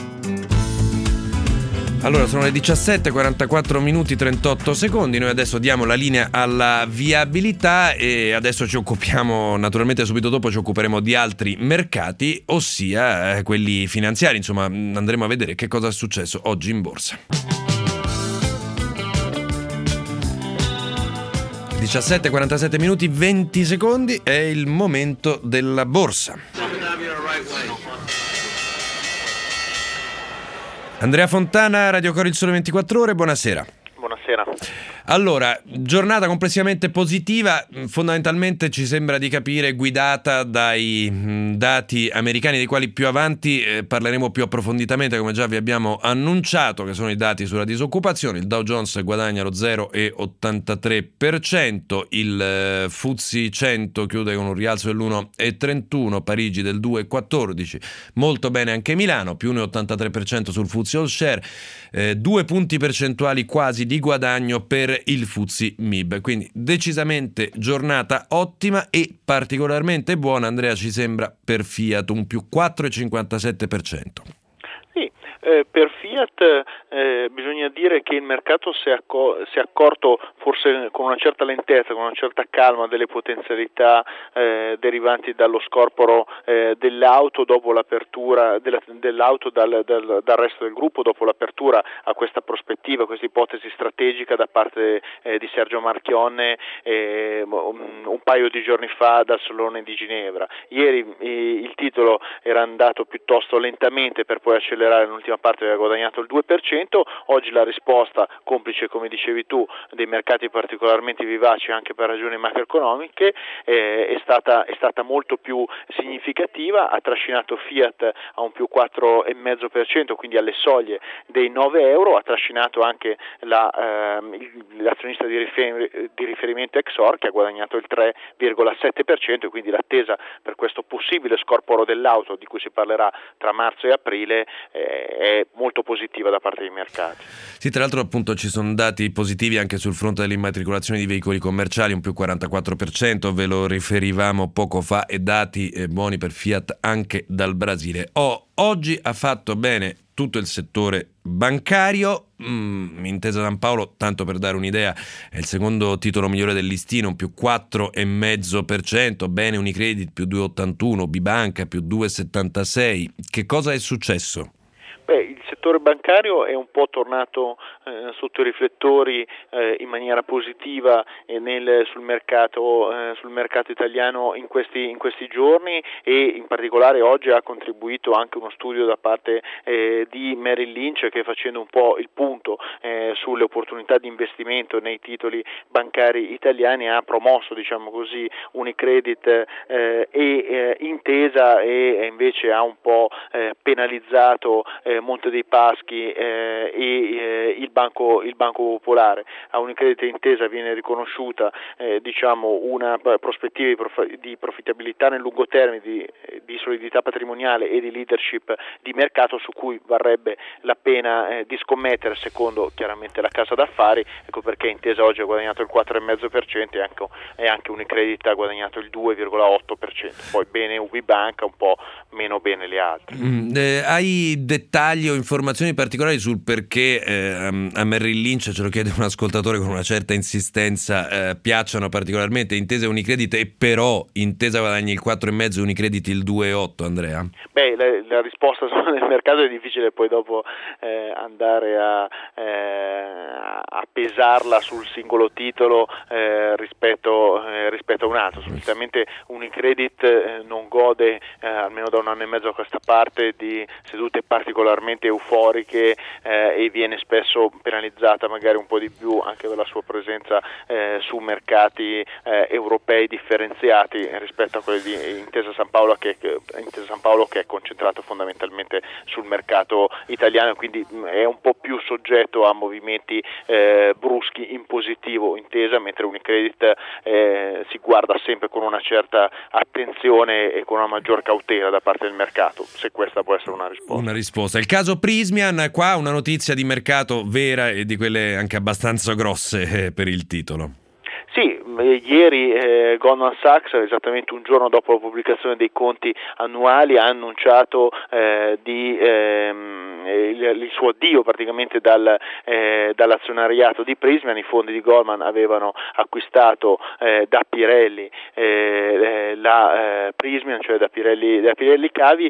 B: Allora sono le diciassette e quarantaquattro minuti trentotto secondi, noi adesso diamo la linea alla viabilità e adesso ci occupiamo, naturalmente subito dopo ci occuperemo di altri mercati, ossia eh, quelli finanziari, insomma andremo a vedere che cosa è successo oggi in borsa. diciassette e quarantasette minuti venti secondi è il momento della borsa. Andrea Fontana, Radio Coro Il Sole ventiquattro Ore, buonasera.
H: Buonasera.
B: Allora, giornata complessivamente positiva, fondamentalmente ci sembra di capire guidata dai mh, dati americani, dei quali più avanti eh, parleremo più approfonditamente, come già vi abbiamo annunciato, che sono i dati sulla disoccupazione. Il Dow Jones guadagna lo zero virgola ottantatré per cento, il eh, F T S E cento chiude con un rialzo dell'uno virgola trentuno, Parigi del due virgola quattordici, molto bene anche Milano, più uno virgola ottantatré per cento sul F T S E All Share, eh, due punti percentuali quasi di guadagno per il F T S E M I B, quindi decisamente giornata ottima e particolarmente buona, Andrea, ci sembra per Fiat, un più quattro virgola cinquantasette per cento.
H: Sì, eh, per Fiat eh, bisogna dire che il mercato si è, accor- si è accorto forse con una certa lentezza, con una certa calma delle potenzialità eh, derivanti dallo scorporo eh, dell'auto dopo l'apertura della, dell'auto dal, dal, dal resto del gruppo, dopo l'apertura a questa prospettiva, questa ipotesi strategica da parte eh, di Sergio Marchionne eh, un, un paio di giorni fa dal Salone di Ginevra. Ieri eh, il titolo era andato piuttosto lentamente per poi accelerare nell'ultima parte, aveva guadagnato il due per cento, oggi la risposta, complice come dicevi tu, dei mercati particolarmente vivaci anche per ragioni macroeconomiche, eh, è stata è stata molto più significativa, ha trascinato Fiat a un più quattro virgola cinque per cento, quindi alle soglie dei nove euro, ha trascinato anche la, ehm, l'azionista di, rifer- di riferimento Exor che ha guadagnato il tre virgola sette per cento e quindi l'attesa per questo possibile scorporo dell'auto di cui si parlerà tra marzo e aprile eh, è molto positiva da parte dei mercati.
B: Sì, tra l'altro appunto ci sono dati positivi anche sul fronte dell'immatricolazione di veicoli commerciali, un più quarantaquattro per cento, ve lo riferivamo poco fa, e dati eh, buoni per Fiat anche dal Brasile. Oh, oggi ha fatto bene tutto il settore bancario. mm, Intesa San Paolo, tanto per dare un'idea, è il secondo titolo migliore del listino, un più quattro virgola cinque per cento, bene Unicredit più due virgola ottantuno, Bibanca più due virgola settantasei. Che cosa è successo?
H: Beh, il settore bancario è un po' tornato eh, sotto i riflettori eh, in maniera positiva eh, nel, sul, mercato, eh, sul mercato italiano in questi, in questi giorni, e in particolare oggi ha contribuito anche uno studio da parte eh, di Merrill Lynch, che, facendo un po' il punto eh, sulle opportunità di investimento nei titoli bancari italiani, ha promosso, diciamo così, Unicredit eh, e eh, Intesa, e invece ha un po' eh, penalizzato eh, Monte dei Paschi eh, e eh, il, banco, il Banco Popolare. A Unicredit e Intesa viene riconosciuta eh, diciamo una prospettiva di, prof- di profittabilità nel lungo termine, di, di solidità patrimoniale e di leadership di mercato, su cui varrebbe la pena eh, di scommettere, secondo chiaramente la casa d'affari. Ecco perché Intesa oggi ha guadagnato il quattro virgola cinque per cento e anche, e anche Unicredit ha guadagnato il due virgola otto per cento. Poi bene Ubibanca, un po' meno bene le altre.
B: Mm, eh, hai dettagli o informazioni particolari sul perché eh, a Merrill Lynch, ce lo chiede un ascoltatore con una certa insistenza, eh, piacciono particolarmente Intesa e Unicredit, e però Intesa guadagna il quattro virgola cinque, Unicredit il due virgola otto, Andrea?
H: Beh, la, la risposta nel mercato è difficile poi dopo eh, andare a, eh, a pesarla sul singolo titolo eh, rispetto, eh, rispetto a un altro. Solitamente Unicredit eh, non gode, eh, almeno da un anno e mezzo a questa parte, di sedute particolarmente euforiche eh, e viene spesso penalizzata magari un po' di più anche per la sua presenza eh, su mercati eh, europei differenziati rispetto a quelli di Intesa San Paolo, che, che, Intesa San Paolo che è concentrato fondamentalmente sul mercato italiano, quindi è un po' più soggetto a movimenti eh, bruschi in positivo Intesa, mentre Unicredit eh, si guarda sempre con una certa attenzione e con una maggior cautela da parte del mercato, se questa può essere una risposta.
B: Una risposta. Il caso Prismian, qua una notizia di mercato vera e di quelle anche abbastanza grosse eh, per il titolo.
H: Sì, ieri eh, Goldman Sachs, esattamente un giorno dopo la pubblicazione dei conti annuali, ha annunciato eh, di, ehm, il, il suo addio praticamente dal, eh, dall'azionariato di Prismian. I fondi di Goldman avevano acquistato eh, da Pirelli eh, la eh, Prismian, cioè da Pirelli, da Pirelli Cavi,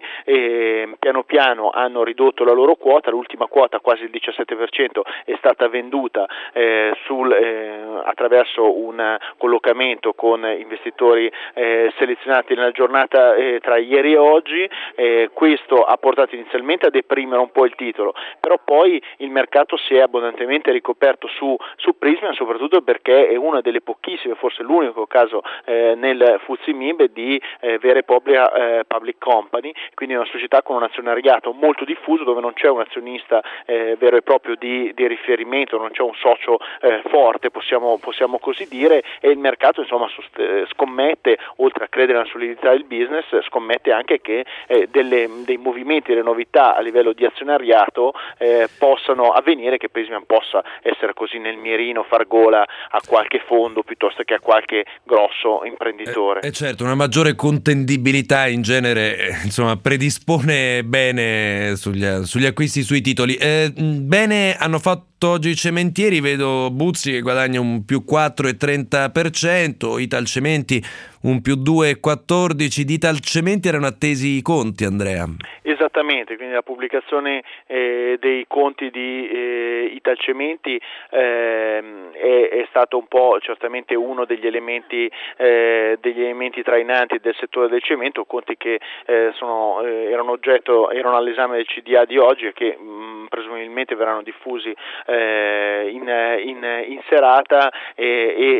H: e piano piano hanno ridotto la loro quota. L'ultima quota, quasi il diciassette per cento, è stata venduta eh, sul, eh, attraverso un collocamento con investitori eh, selezionati nella giornata eh, tra ieri e oggi. Eh, questo ha portato inizialmente a deprimere un po' il titolo, però poi il mercato si è abbondantemente ricoperto su, su Prismian, soprattutto perché è una delle pochissime, forse l'unico caso eh, nel F T S E M I B di eh, vera e propria eh, public company, quindi una società con un azionariato molto diffuso, dove non c'è un azionista eh, vero e proprio di, di riferimento, non c'è un socio eh, forte, possiamo, possiamo così dire. E il mercato insomma scommette, oltre a credere nella solidità del business, scommette anche che eh, delle, dei movimenti, delle novità a livello di azionariato eh, possano avvenire, che Prismian possa essere così nel mirino, far gola a qualche fondo piuttosto che a qualche grosso imprenditore.
B: E eh, eh certo, una maggiore contendibilità in genere eh, insomma predispone bene sugli, sugli acquisti sui titoli. Eh, bene hanno fatto oggi i cementieri, vedo Buzzi che guadagna un più quattro virgola trenta per cento, Italcementi un più due virgola quattordici. Di Italcementi erano attesi i conti, Andrea?
H: Esattamente, quindi la pubblicazione eh, dei conti di eh, Italcementi eh, è, è stato un po' certamente uno degli elementi eh, degli elementi trainanti del settore del cemento, conti che eh, sono, eh, erano oggetto erano all'esame del C D A di oggi e che mh, presumibilmente verranno diffusi eh, in, in, in serata, e, e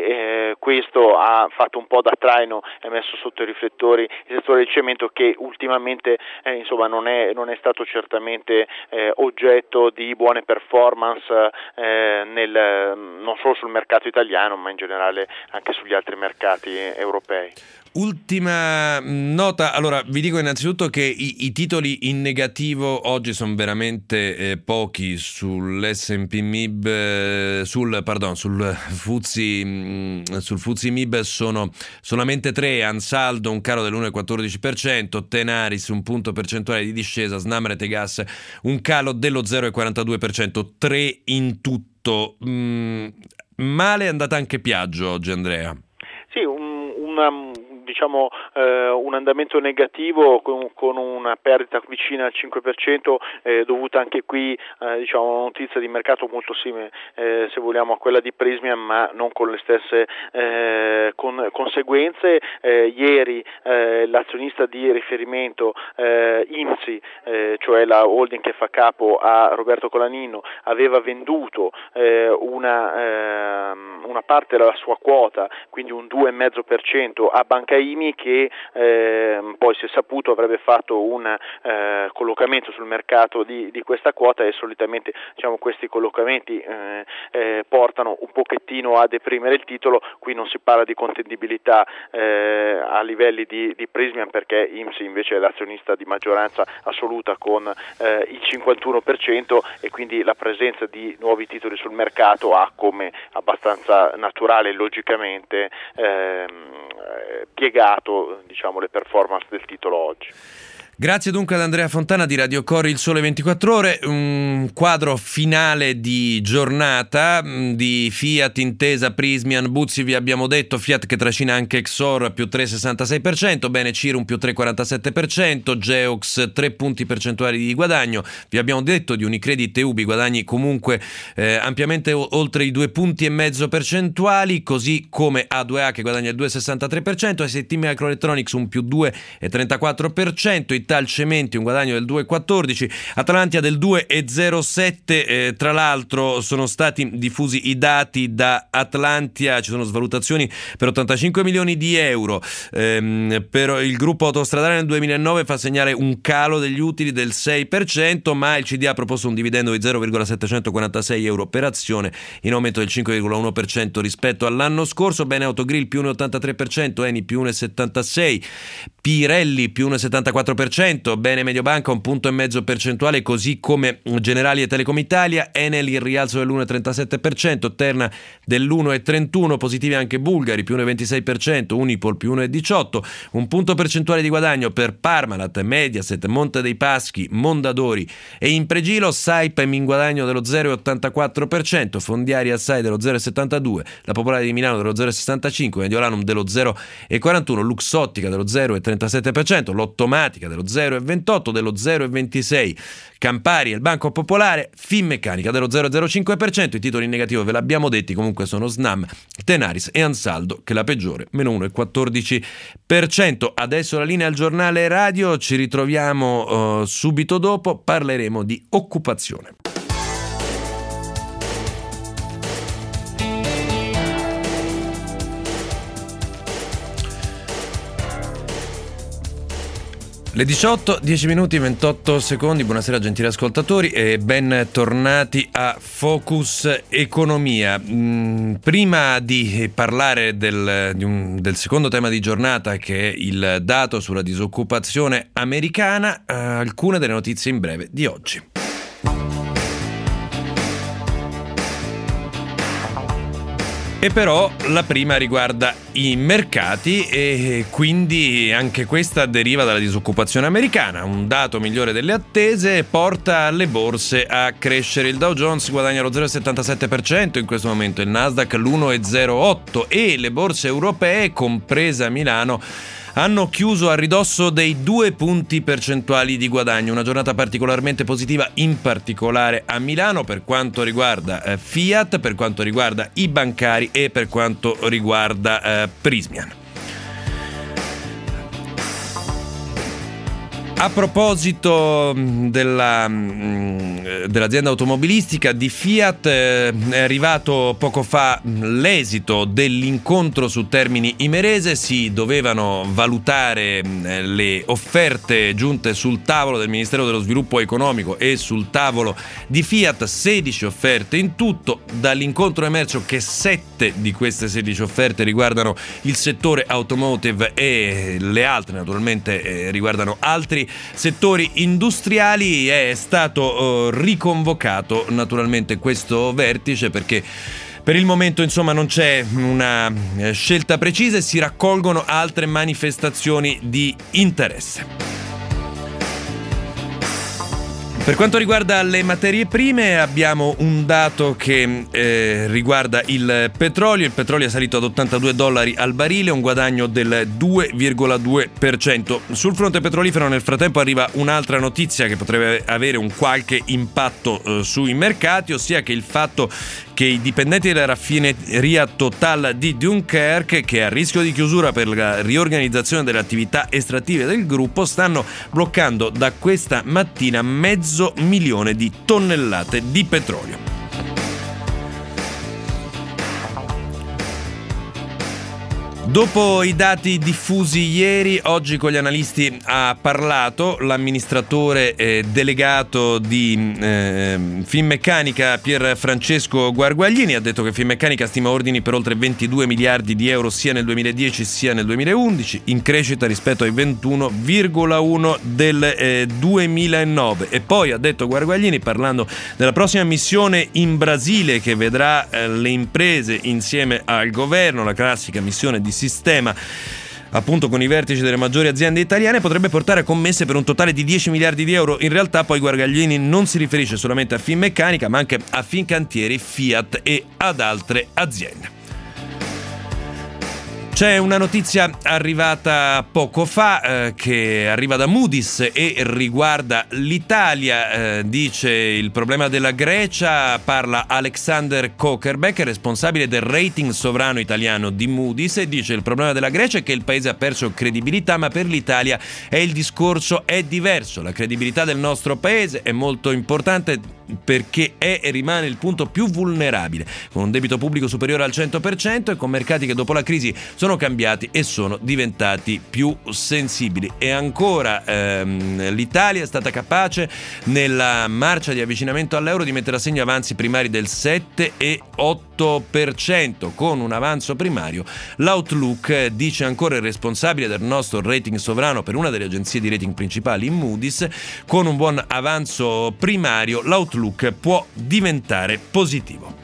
H: eh, questo ha fatto un po' da traino e messo sotto i riflettori il settore del cemento, che ultimamente eh, insomma non è, non è stato certamente eh, oggetto di buone performance eh, nel, non solo sul mercato italiano ma in generale anche sugli altri mercati europei.
B: Ultima nota, allora vi dico innanzitutto che i, i titoli in negativo oggi sono veramente eh, pochi sull'S and P M I B, eh, sul, pardon, sul F T S E, mh, sul F T S E M I B sono solamente tre: Ansaldo un calo dell'uno virgola quattordici per cento, Tenaris un punto percentuale di discesa, Snam Rete Gas un calo dello zero virgola quarantadue per cento, tre in tutto. Mh, male è andata anche Piaggio oggi, Andrea.
H: Sì, un, una... diciamo eh, un andamento negativo con, con una perdita vicina al cinque per cento, eh, dovuta anche qui eh, diciamo a una notizia di mercato molto simile eh, se vogliamo a quella di Prysmian, ma non con le stesse eh, con, conseguenze. Eh, ieri eh, l'azionista di riferimento eh, I M S I, eh, cioè la holding che fa capo a Roberto Colaninno, aveva venduto eh, una, eh, una parte della sua quota, quindi un due virgola cinque per cento a Banca I M I, che eh, poi si è saputo avrebbe fatto un eh, collocamento sul mercato di, di questa quota, e solitamente diciamo questi collocamenti eh, eh, portano un pochettino a deprimere il titolo. Qui non si parla di contendibilità eh, a livelli di, di Prysmian, perché I M S I invece è l'azionista di maggioranza assoluta con eh, il cinquantuno per cento, e quindi la presenza di nuovi titoli sul mercato ha come abbastanza naturale e logicamente ehm, piegato diciamo le performance del titolo oggi.
B: Grazie dunque ad Andrea Fontana di Radio Cori Il Sole ventiquattro Ore. Un quadro finale di giornata di Fiat, Intesa, Prysmian, Buzzi, vi abbiamo detto, Fiat che trascina anche Exor più tre virgola sessantasei per cento, bene Cirum più tre virgola quarantasette per cento, Geox tre punti percentuali di guadagno, vi abbiamo detto di Unicredit e Ubi guadagni comunque eh, ampiamente o- oltre i due punti e mezzo percentuali, così come A due A che guadagna il due virgola sessantatré per cento, S T Microelectronics un più due virgola trentaquattro per cento, Ital Cementi un guadagno del due virgola quattordici, Atlantia del due virgola zero sette. Eh, tra l'altro sono stati diffusi i dati da Atlantia, ci sono svalutazioni per ottantacinque milioni di euro. Ehm, per il gruppo autostradale nel duemilanove fa segnare un calo degli utili del sei per cento, ma il C D A ha proposto un dividendo di zero virgola settecentoquarantasei euro per azione, in aumento del cinque virgola uno per cento rispetto all'anno scorso. Bene Autogrill più uno virgola ottantatré per cento, Eni più uno virgola settantasei per cento, Pirelli più uno virgola settantaquattro per cento, bene Mediobanca un punto e mezzo percentuale, così come Generali e Telecom Italia, Enel il rialzo dell'uno virgola trentasette per cento, Terna dell'uno virgola trentuno per cento, positivi anche Bulgari più uno virgola ventisei per cento, Unipol più uno virgola diciotto per cento, un punto percentuale di guadagno per Parmalat, Mediaset, Monte dei Paschi, Mondadori e Impregilo, Saipem in guadagno dello zero virgola ottantaquattro per cento, Fondiari Assai dello zero virgola settantadue per cento, la Popolare di Milano dello zero virgola sessantacinque per cento, Mediolanum dello zero virgola quarantuno per cento, Luxottica dello zero virgola trentasette per cento, Lottomatica dello zero virgola ventotto per cento, dello zero virgola ventisei per cento, Campari e il Banco Popolare, Finmeccanica dello zero virgola zero cinque per cento. I titoli in negativo ve l'abbiamo detti, comunque sono Snam, Tenaris e Ansaldo, che la peggiore, meno uno virgola quattordici per cento. Adesso la linea al giornale radio, ci ritroviamo uh, subito dopo, parleremo di occupazione. Le diciotto, dieci minuti e ventotto secondi, buonasera gentili ascoltatori e ben tornati a Focus Economia. Mm, prima di parlare del, di un, del secondo tema di giornata, che è il dato sulla disoccupazione americana, eh, alcune delle notizie in breve di oggi. E però la prima riguarda i mercati e quindi anche questa deriva dalla disoccupazione americana. Un dato migliore delle attese porta le borse a crescere. Il Dow Jones guadagna lo zero virgola settantasette per cento in questo momento, il Nasdaq l'uno virgola zero otto per cento e le borse europee, compresa Milano, hanno chiuso a ridosso dei due punti percentuali di guadagno. Una giornata particolarmente positiva, in particolare a Milano, per quanto riguarda eh, Fiat, per quanto riguarda i bancari e per quanto riguarda eh, Prysmian. A proposito della, dell'azienda automobilistica di Fiat, è arrivato poco fa l'esito dell'incontro su Termini Imerese. Si dovevano valutare le offerte giunte sul tavolo del Ministero dello Sviluppo Economico e sul tavolo di Fiat, sedici offerte in tutto. Dall'incontro è emerso che sette di queste sedici offerte riguardano il settore automotive e le altre naturalmente riguardano altri settori industriali. È stato uh, riconvocato naturalmente questo vertice perché per il momento insomma non c'è una eh, scelta precisa e si raccolgono altre manifestazioni di interesse. Per quanto riguarda le materie prime abbiamo un dato che eh, riguarda il petrolio. Il petrolio è salito ad ottantadue dollari al barile, un guadagno del due virgola due per cento. Sul fronte petrolifero nel frattempo arriva un'altra notizia che potrebbe avere un qualche impatto eh, sui mercati, ossia che il fatto che i dipendenti della raffineria Total di Dunkerque, che è a rischio di chiusura per la riorganizzazione delle attività estrattive del gruppo, stanno bloccando da questa mattina mezzo milione di tonnellate di petrolio. Dopo i dati diffusi ieri, oggi con gli analisti ha parlato l'amministratore eh, delegato di eh, Finmeccanica Pier Francesco Guarguaglini. Ha detto che Finmeccanica stima ordini per oltre ventidue miliardi di euro sia nel duemiladieci sia nel duemilaundici, in crescita rispetto ai ventuno virgola uno del eh, duemilanove. E poi ha detto Guarguaglini, parlando della prossima missione in Brasile che vedrà eh, le imprese insieme al governo, la classica missione di sistema appunto con i vertici delle maggiori aziende italiane, potrebbe portare a commesse per un totale di dieci miliardi di euro. In realtà poi Guarguaglini non si riferisce solamente a Finmeccanica ma anche a Fincantieri, Fiat e ad altre aziende. C'è una notizia arrivata poco fa eh, che arriva da Moody's e riguarda l'Italia. Eh, dice il problema della Grecia, parla Alexander Kokerbeck, responsabile del rating sovrano italiano di Moody's, e dice il problema della Grecia è che il paese ha perso credibilità, ma per l'Italia è il discorso è diverso. La credibilità del nostro paese è molto importante perché è e rimane il punto più vulnerabile, con un debito pubblico superiore al cento per cento e con mercati che dopo la crisi sono cambiati e sono diventati più sensibili. E ancora ehm, l'Italia è stata capace nella marcia di avvicinamento all'euro di mettere a segno avanzi primari del sette e otto per cento, con un avanzo primario. L'Outlook, dice ancora il responsabile del nostro rating sovrano per una delle agenzie di rating principali, Moody's, con un buon avanzo primario l'Outlook può diventare positivo.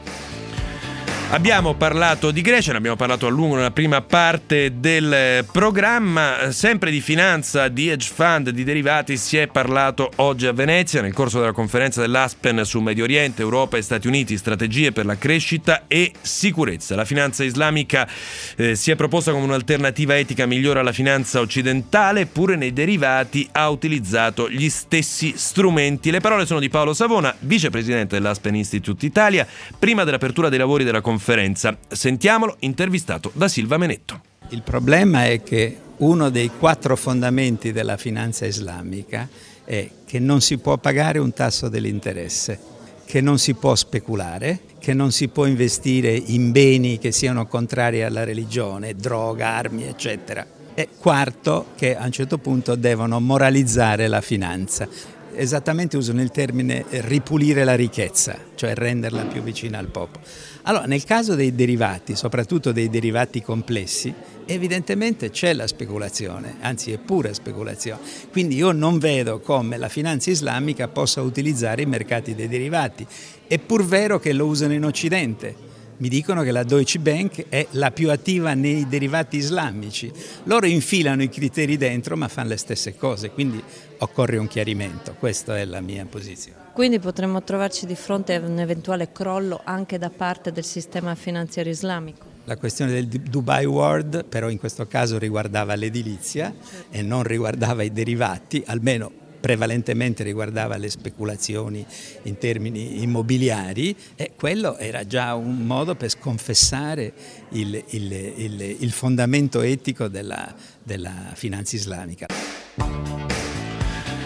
B: Abbiamo parlato di Grecia, ne abbiamo parlato a lungo nella prima parte del programma. Sempre di finanza, di hedge fund, di derivati si è parlato oggi a Venezia nel corso della conferenza dell'Aspen su Medio Oriente, Europa e Stati Uniti, strategie per la crescita e sicurezza. La finanza islamica eh, si è proposta come un'alternativa etica migliore alla finanza occidentale, eppure nei derivati ha utilizzato gli stessi strumenti. Le parole sono di Paolo Savona, vicepresidente dell'Aspen Institute Italia, prima dell'apertura dei lavori della conferenza. Sentiamolo, intervistato da Silva Menetto.
I: Il problema è che uno dei quattro fondamenti della finanza islamica è che non si può pagare un tasso dell'interesse, che non si può speculare, che non si può investire in beni che siano contrari alla religione, droga, armi, eccetera. E quarto, che a un certo punto devono moralizzare la finanza. Esattamente usano il termine ripulire la ricchezza, cioè renderla più vicina al popolo. Allora, nel caso dei derivati, soprattutto dei derivati complessi, evidentemente c'è la speculazione, anzi è pura speculazione. Quindi io non vedo come la finanza islamica possa utilizzare i mercati dei derivati. È pur vero che lo usano in Occidente. Mi dicono che la Deutsche Bank è la più attiva nei derivati islamici. Loro infilano i criteri dentro ma fanno le stesse cose, quindi occorre un chiarimento, questa è la mia posizione.
J: Quindi potremmo trovarci di fronte a un eventuale crollo anche da parte del sistema finanziario islamico?
I: La questione del Dubai World però in questo caso riguardava l'edilizia e non riguardava i derivati, almeno prevalentemente riguardava le speculazioni in termini immobiliari, e quello era già un modo per sconfessare il, il, il, il fondamento etico della, della finanza islamica.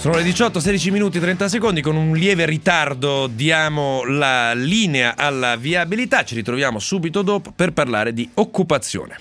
B: Sono le diciotto, sedici minuti, trenta secondi, con un lieve ritardo diamo la linea alla viabilità, ci ritroviamo subito dopo per parlare di occupazione.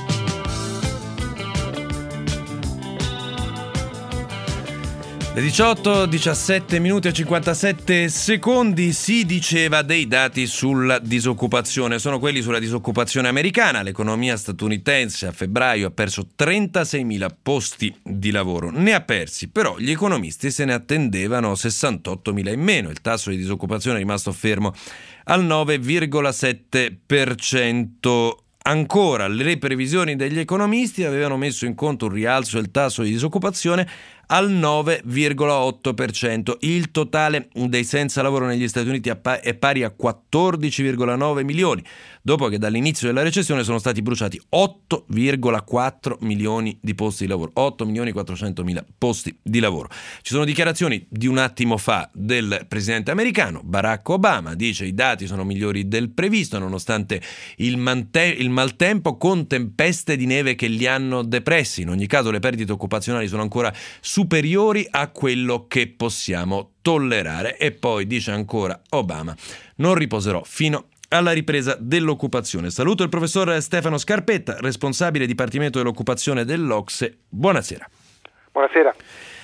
B: Le diciotto, diciassette minuti e cinquantasette secondi. Si diceva dei dati sulla disoccupazione, sono quelli sulla disoccupazione americana. L'economia statunitense a febbraio ha perso trentaseimila posti di lavoro, ne ha persi, però gli economisti se ne attendevano sessantottomila in meno. Il tasso di disoccupazione è rimasto fermo al nove virgola sette per cento. Ancora, le previsioni degli economisti avevano messo in conto un rialzo del tasso di disoccupazione al nove virgola otto per cento. Il totale dei senza lavoro negli Stati Uniti è pari a quattordici virgola nove milioni, dopo che dall'inizio della recessione sono stati bruciati otto virgola quattro milioni di posti di lavoro, otto milioni quattrocentomila posti di lavoro. Ci sono dichiarazioni di un attimo fa del presidente americano Barack Obama, dice: i dati sono migliori del previsto nonostante il, mante- il maltempo con tempeste di neve che li hanno depressi. In ogni caso le perdite occupazionali sono ancora superiori a quello che possiamo tollerare. E poi dice ancora Obama: non riposerò fino alla ripresa dell'occupazione. Saluto il professor Stefano Scarpetta, responsabile Dipartimento dell'Occupazione dell'Ocse. Buonasera.
K: Buonasera.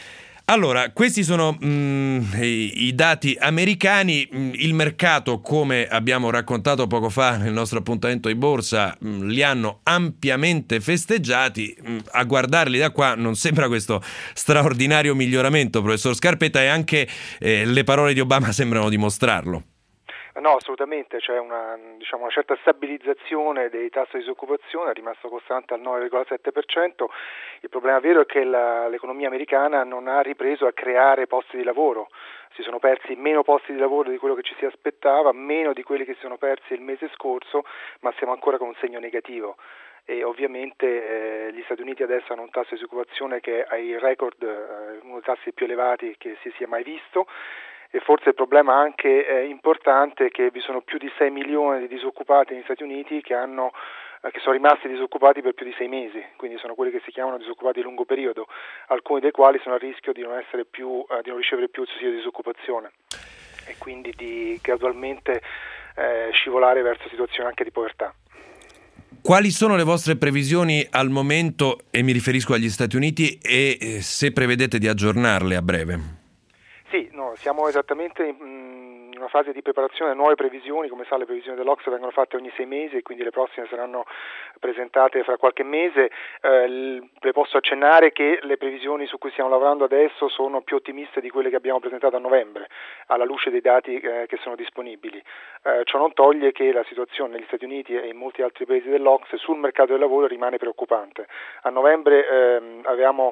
B: Allora, questi sono mh, i, i dati americani. Mh, il mercato, come abbiamo raccontato poco fa nel nostro appuntamento di borsa, mh, li hanno ampiamente festeggiati. Mh, a guardarli da qua non sembra questo straordinario miglioramento, professor Scarpetta, e anche eh, le parole di Obama sembrano dimostrarlo.
K: No, assolutamente, c'è una, diciamo, una certa stabilizzazione dei tassi di disoccupazione, è rimasto costante al nove virgola sette per cento. Il problema vero è che la, l'economia americana non ha ripreso a creare posti di lavoro. Si sono persi meno posti di lavoro di quello che ci si aspettava, meno di quelli che si sono persi il mese scorso, ma siamo ancora con un segno negativo. E ovviamente eh, gli Stati Uniti adesso hanno un tasso di disoccupazione che è ai record, eh, uno dei tassi più elevati che si sia mai visto. E forse il problema anche eh, importante è che vi sono più di sei milioni di disoccupati negli Stati Uniti che hanno eh, che sono rimasti disoccupati per più di sei mesi, quindi sono quelli che si chiamano disoccupati di lungo periodo, alcuni dei quali sono a rischio di non essere più eh, di non ricevere più il sussidio di disoccupazione e quindi di gradualmente eh, scivolare verso situazioni anche di povertà.
B: Quali sono le vostre previsioni al momento, e mi riferisco agli Stati Uniti, e eh, se prevedete di aggiornarle a breve?
K: Sì, no, siamo esattamente in una fase di preparazione a nuove previsioni. Come sa, le previsioni dell'Ocse vengono fatte ogni sei mesi e quindi le prossime saranno presentate fra qualche mese. Eh, le posso accennare che le previsioni su cui stiamo lavorando adesso sono più ottimiste di quelle che abbiamo presentato a novembre, alla luce dei dati eh, che sono disponibili. Eh, ciò non toglie che la situazione negli Stati Uniti e in molti altri paesi dell'Ocse sul mercato del lavoro rimane preoccupante. A novembre ehm, avevamo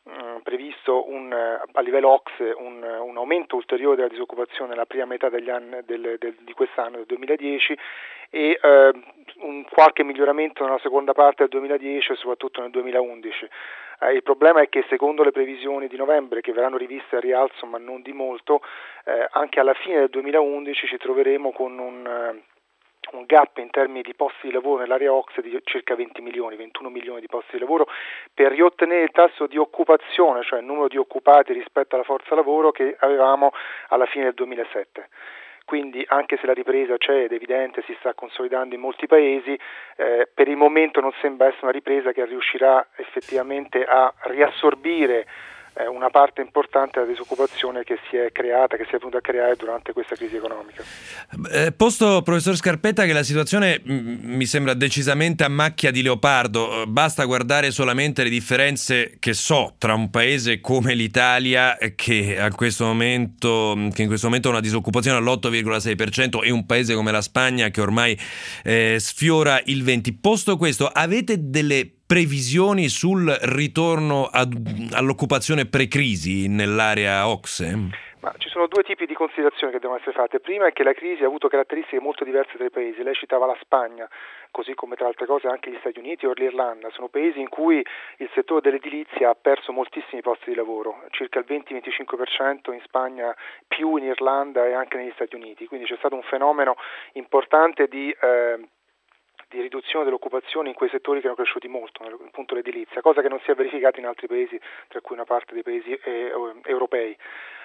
K: previsto un, a livello Ocse un, un aumento ulteriore della disoccupazione nella prima metà degli anni del, del, di quest'anno, del duemiladieci, e eh, un qualche miglioramento nella seconda parte del duemiladieci e soprattutto nel duemilaundici. Eh, il problema è che secondo le previsioni di novembre, che verranno riviste al rialzo ma non di molto, eh, anche alla fine del duemilaundici ci troveremo con un eh, un gap in termini di posti di lavoro nell'area Ocse di circa venti milioni, ventuno milioni di posti di lavoro, per riottenere il tasso di occupazione, cioè il numero di occupati rispetto alla forza lavoro che avevamo alla fine del duemilasette. Quindi anche se la ripresa c'è ed è evidente, si sta consolidando in molti paesi, eh, per il momento non sembra essere una ripresa che riuscirà effettivamente a riassorbire una parte importante della disoccupazione che si è creata, che si è venuta a creare durante questa crisi economica.
B: Eh, posto, professor Scarpetta, che la situazione mh, mi sembra decisamente a macchia di leopardo. Basta guardare solamente le differenze che so tra un paese come l'Italia, che a questo momento che in questo momento ha una disoccupazione all'otto virgola sei per cento, e un paese come la Spagna che ormai eh, sfiora il venti per cento. Posto questo, avete delle previsioni sul ritorno ad, all'occupazione pre-crisi nell'area Ocse?
K: Ma ci sono due tipi di considerazioni che devono essere fatte. Prima è che la crisi ha avuto caratteristiche molto diverse tra i paesi. Lei citava la Spagna, così come tra altre cose anche gli Stati Uniti o l'Irlanda. Sono paesi in cui il settore dell'edilizia ha perso moltissimi posti di lavoro, circa il venti venticinque per cento in Spagna, più in Irlanda e anche negli Stati Uniti. Quindi c'è stato un fenomeno importante di eh, di riduzione dell'occupazione in quei settori che erano cresciuti molto, appunto l'edilizia, cosa che non si è verificata in altri paesi, tra cui una parte dei paesi eh, europei.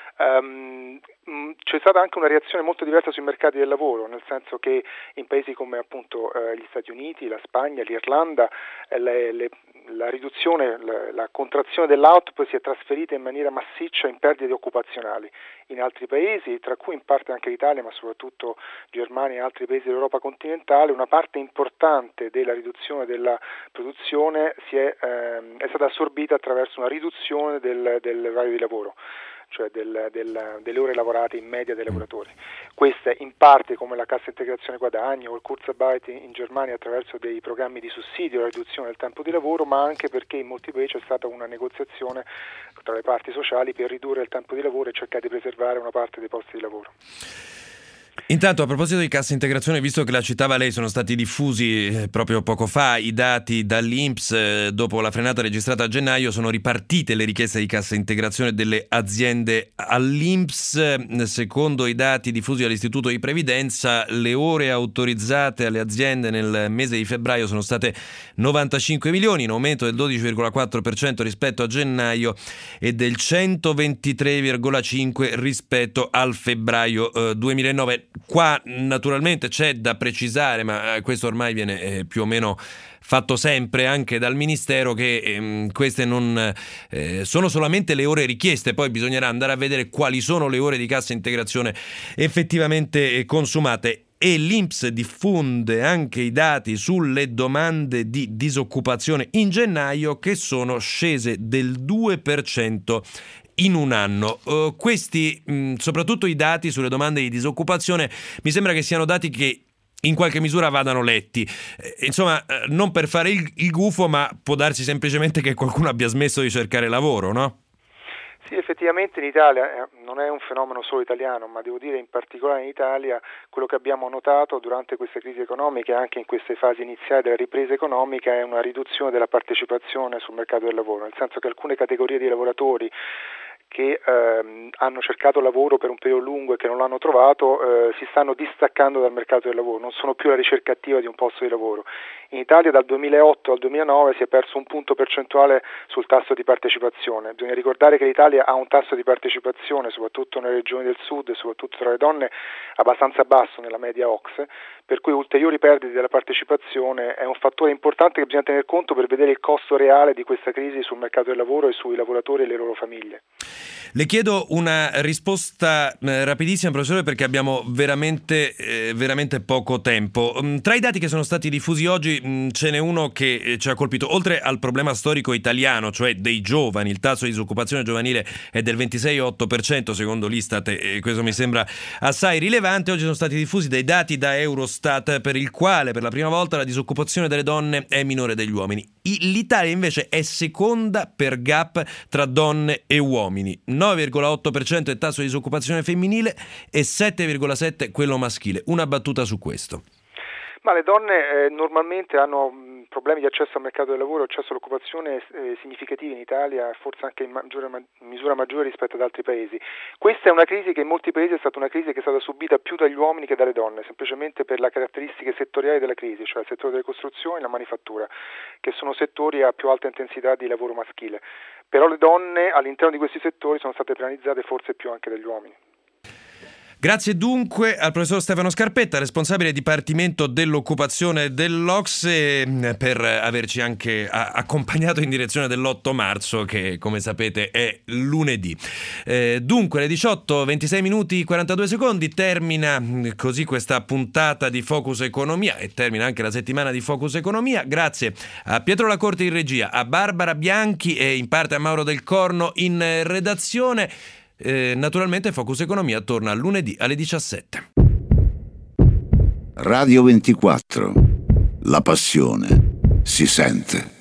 K: Um, c'è stata anche una reazione molto diversa sui mercati del lavoro, nel senso che in paesi come appunto eh, gli Stati Uniti, la Spagna, l'Irlanda, eh, le, le, la riduzione, la, la contrazione dell'output si è trasferita in maniera massiccia in perdite occupazionali. In altri paesi, tra cui in parte anche l'Italia, ma soprattutto Germania e altri paesi dell'Europa continentale, una parte importante della riduzione della produzione si è, ehm, è stata assorbita attraverso una riduzione del, dell'orario di lavoro, cioè del, del, delle ore lavorate in media dei lavoratori. Queste in parte, come la cassa integrazione guadagno o il Kurzarbeit in Germania, attraverso dei programmi di sussidio alla riduzione del tempo di lavoro, ma anche perché in molti paesi c'è stata una negoziazione tra le parti sociali per ridurre il tempo di lavoro e cercare di preservare una parte dei posti di lavoro.
B: Intanto, a proposito di cassa integrazione, visto che la citava lei, sono stati diffusi eh, proprio poco fa i dati dall'I N P S. Eh, dopo la frenata registrata a gennaio sono ripartite le richieste di cassa integrazione delle aziende all'I N P S. Secondo i dati diffusi dall'Istituto di Previdenza, le ore autorizzate alle aziende nel mese di febbraio sono state novantacinque milioni, in aumento del dodici virgola quattro per cento rispetto a gennaio e del centoventitré virgola cinque per cento rispetto al febbraio eh, duemilanove. Qua naturalmente c'è da precisare, ma questo ormai viene eh, più o meno fatto sempre anche dal Ministero, che ehm, queste non eh, sono solamente le ore richieste, poi bisognerà andare a vedere quali sono le ore di cassa integrazione effettivamente consumate. E l'I N P S diffonde anche i dati sulle domande di disoccupazione in gennaio, che sono scese del due per cento in un anno. Uh, questi, mh, soprattutto i dati sulle domande di disoccupazione, mi sembra che siano dati che in qualche misura vadano letti. Eh, insomma, eh, non per fare il, il gufo, ma può darsi semplicemente che qualcuno abbia smesso di cercare lavoro, no?
K: Sì, effettivamente in Italia eh, non è un fenomeno solo italiano, ma devo dire in particolare in Italia quello che abbiamo notato durante queste crisi economiche, anche in queste fasi iniziali della ripresa economica, è una riduzione della partecipazione sul mercato del lavoro, nel senso che alcune categorie di lavoratori che ehm, hanno cercato lavoro per un periodo lungo e che non l'hanno trovato eh, si stanno distaccando dal mercato del lavoro, non sono più alla ricerca attiva di un posto di lavoro. In Italia dal duemilaotto al duemilanove si è perso un punto percentuale sul tasso di partecipazione. Bisogna ricordare che l'Italia ha un tasso di partecipazione, soprattutto nelle regioni del sud e soprattutto tra le donne, abbastanza basso nella media O C S E, per cui ulteriori perdite della partecipazione è un fattore importante che bisogna tener conto per vedere il costo reale di questa crisi sul mercato del lavoro e sui lavoratori e le loro famiglie.
B: Le chiedo una risposta eh, rapidissima, professore, perché abbiamo veramente, eh, veramente poco tempo. Um, tra i dati che sono stati diffusi oggi mh, ce n'è uno che eh, ci ha colpito. Oltre al problema storico italiano, cioè dei giovani, il tasso di disoccupazione giovanile è del ventisei virgola otto per cento secondo l'Istat, e questo mi sembra assai rilevante. Oggi sono stati diffusi dei dati da Eurostat, per il quale per la prima volta la disoccupazione delle donne è minore degli uomini. L'Italia invece è seconda per gap tra donne e uomini. nove virgola otto per cento è il tasso di disoccupazione femminile e sette virgola sette per cento quello maschile. Una battuta su questo.
K: Ma le donne eh, normalmente hanno mh, problemi di accesso al mercato del lavoro, accesso all'occupazione eh, significativi in Italia, forse anche in maggiore, ma, misura maggiore rispetto ad altri paesi. Questa è una crisi che in molti paesi è stata una crisi che è stata subita più dagli uomini che dalle donne, semplicemente per le caratteristiche settoriali della crisi, cioè il settore delle costruzioni e la manifattura, che sono settori a più alta intensità di lavoro maschile. Però le donne all'interno di questi settori sono state penalizzate forse più anche dagli uomini.
B: Grazie dunque al professor Stefano Scarpetta, responsabile Dipartimento dell'Occupazione dell'O C S E, per averci anche accompagnato in direzione dell'otto marzo, che come sapete è lunedì. Eh, dunque alle diciotto e ventisei minuti e quarantadue secondi termina così questa puntata di Focus Economia, e termina anche la settimana di Focus Economia. Grazie a Pietro Lacorte in regia, a Barbara Bianchi e in parte a Mauro Del Corno in redazione. Eh, naturalmente Focus Economia torna lunedì alle diciassette.
L: Radio ventiquattro. La passione si sente.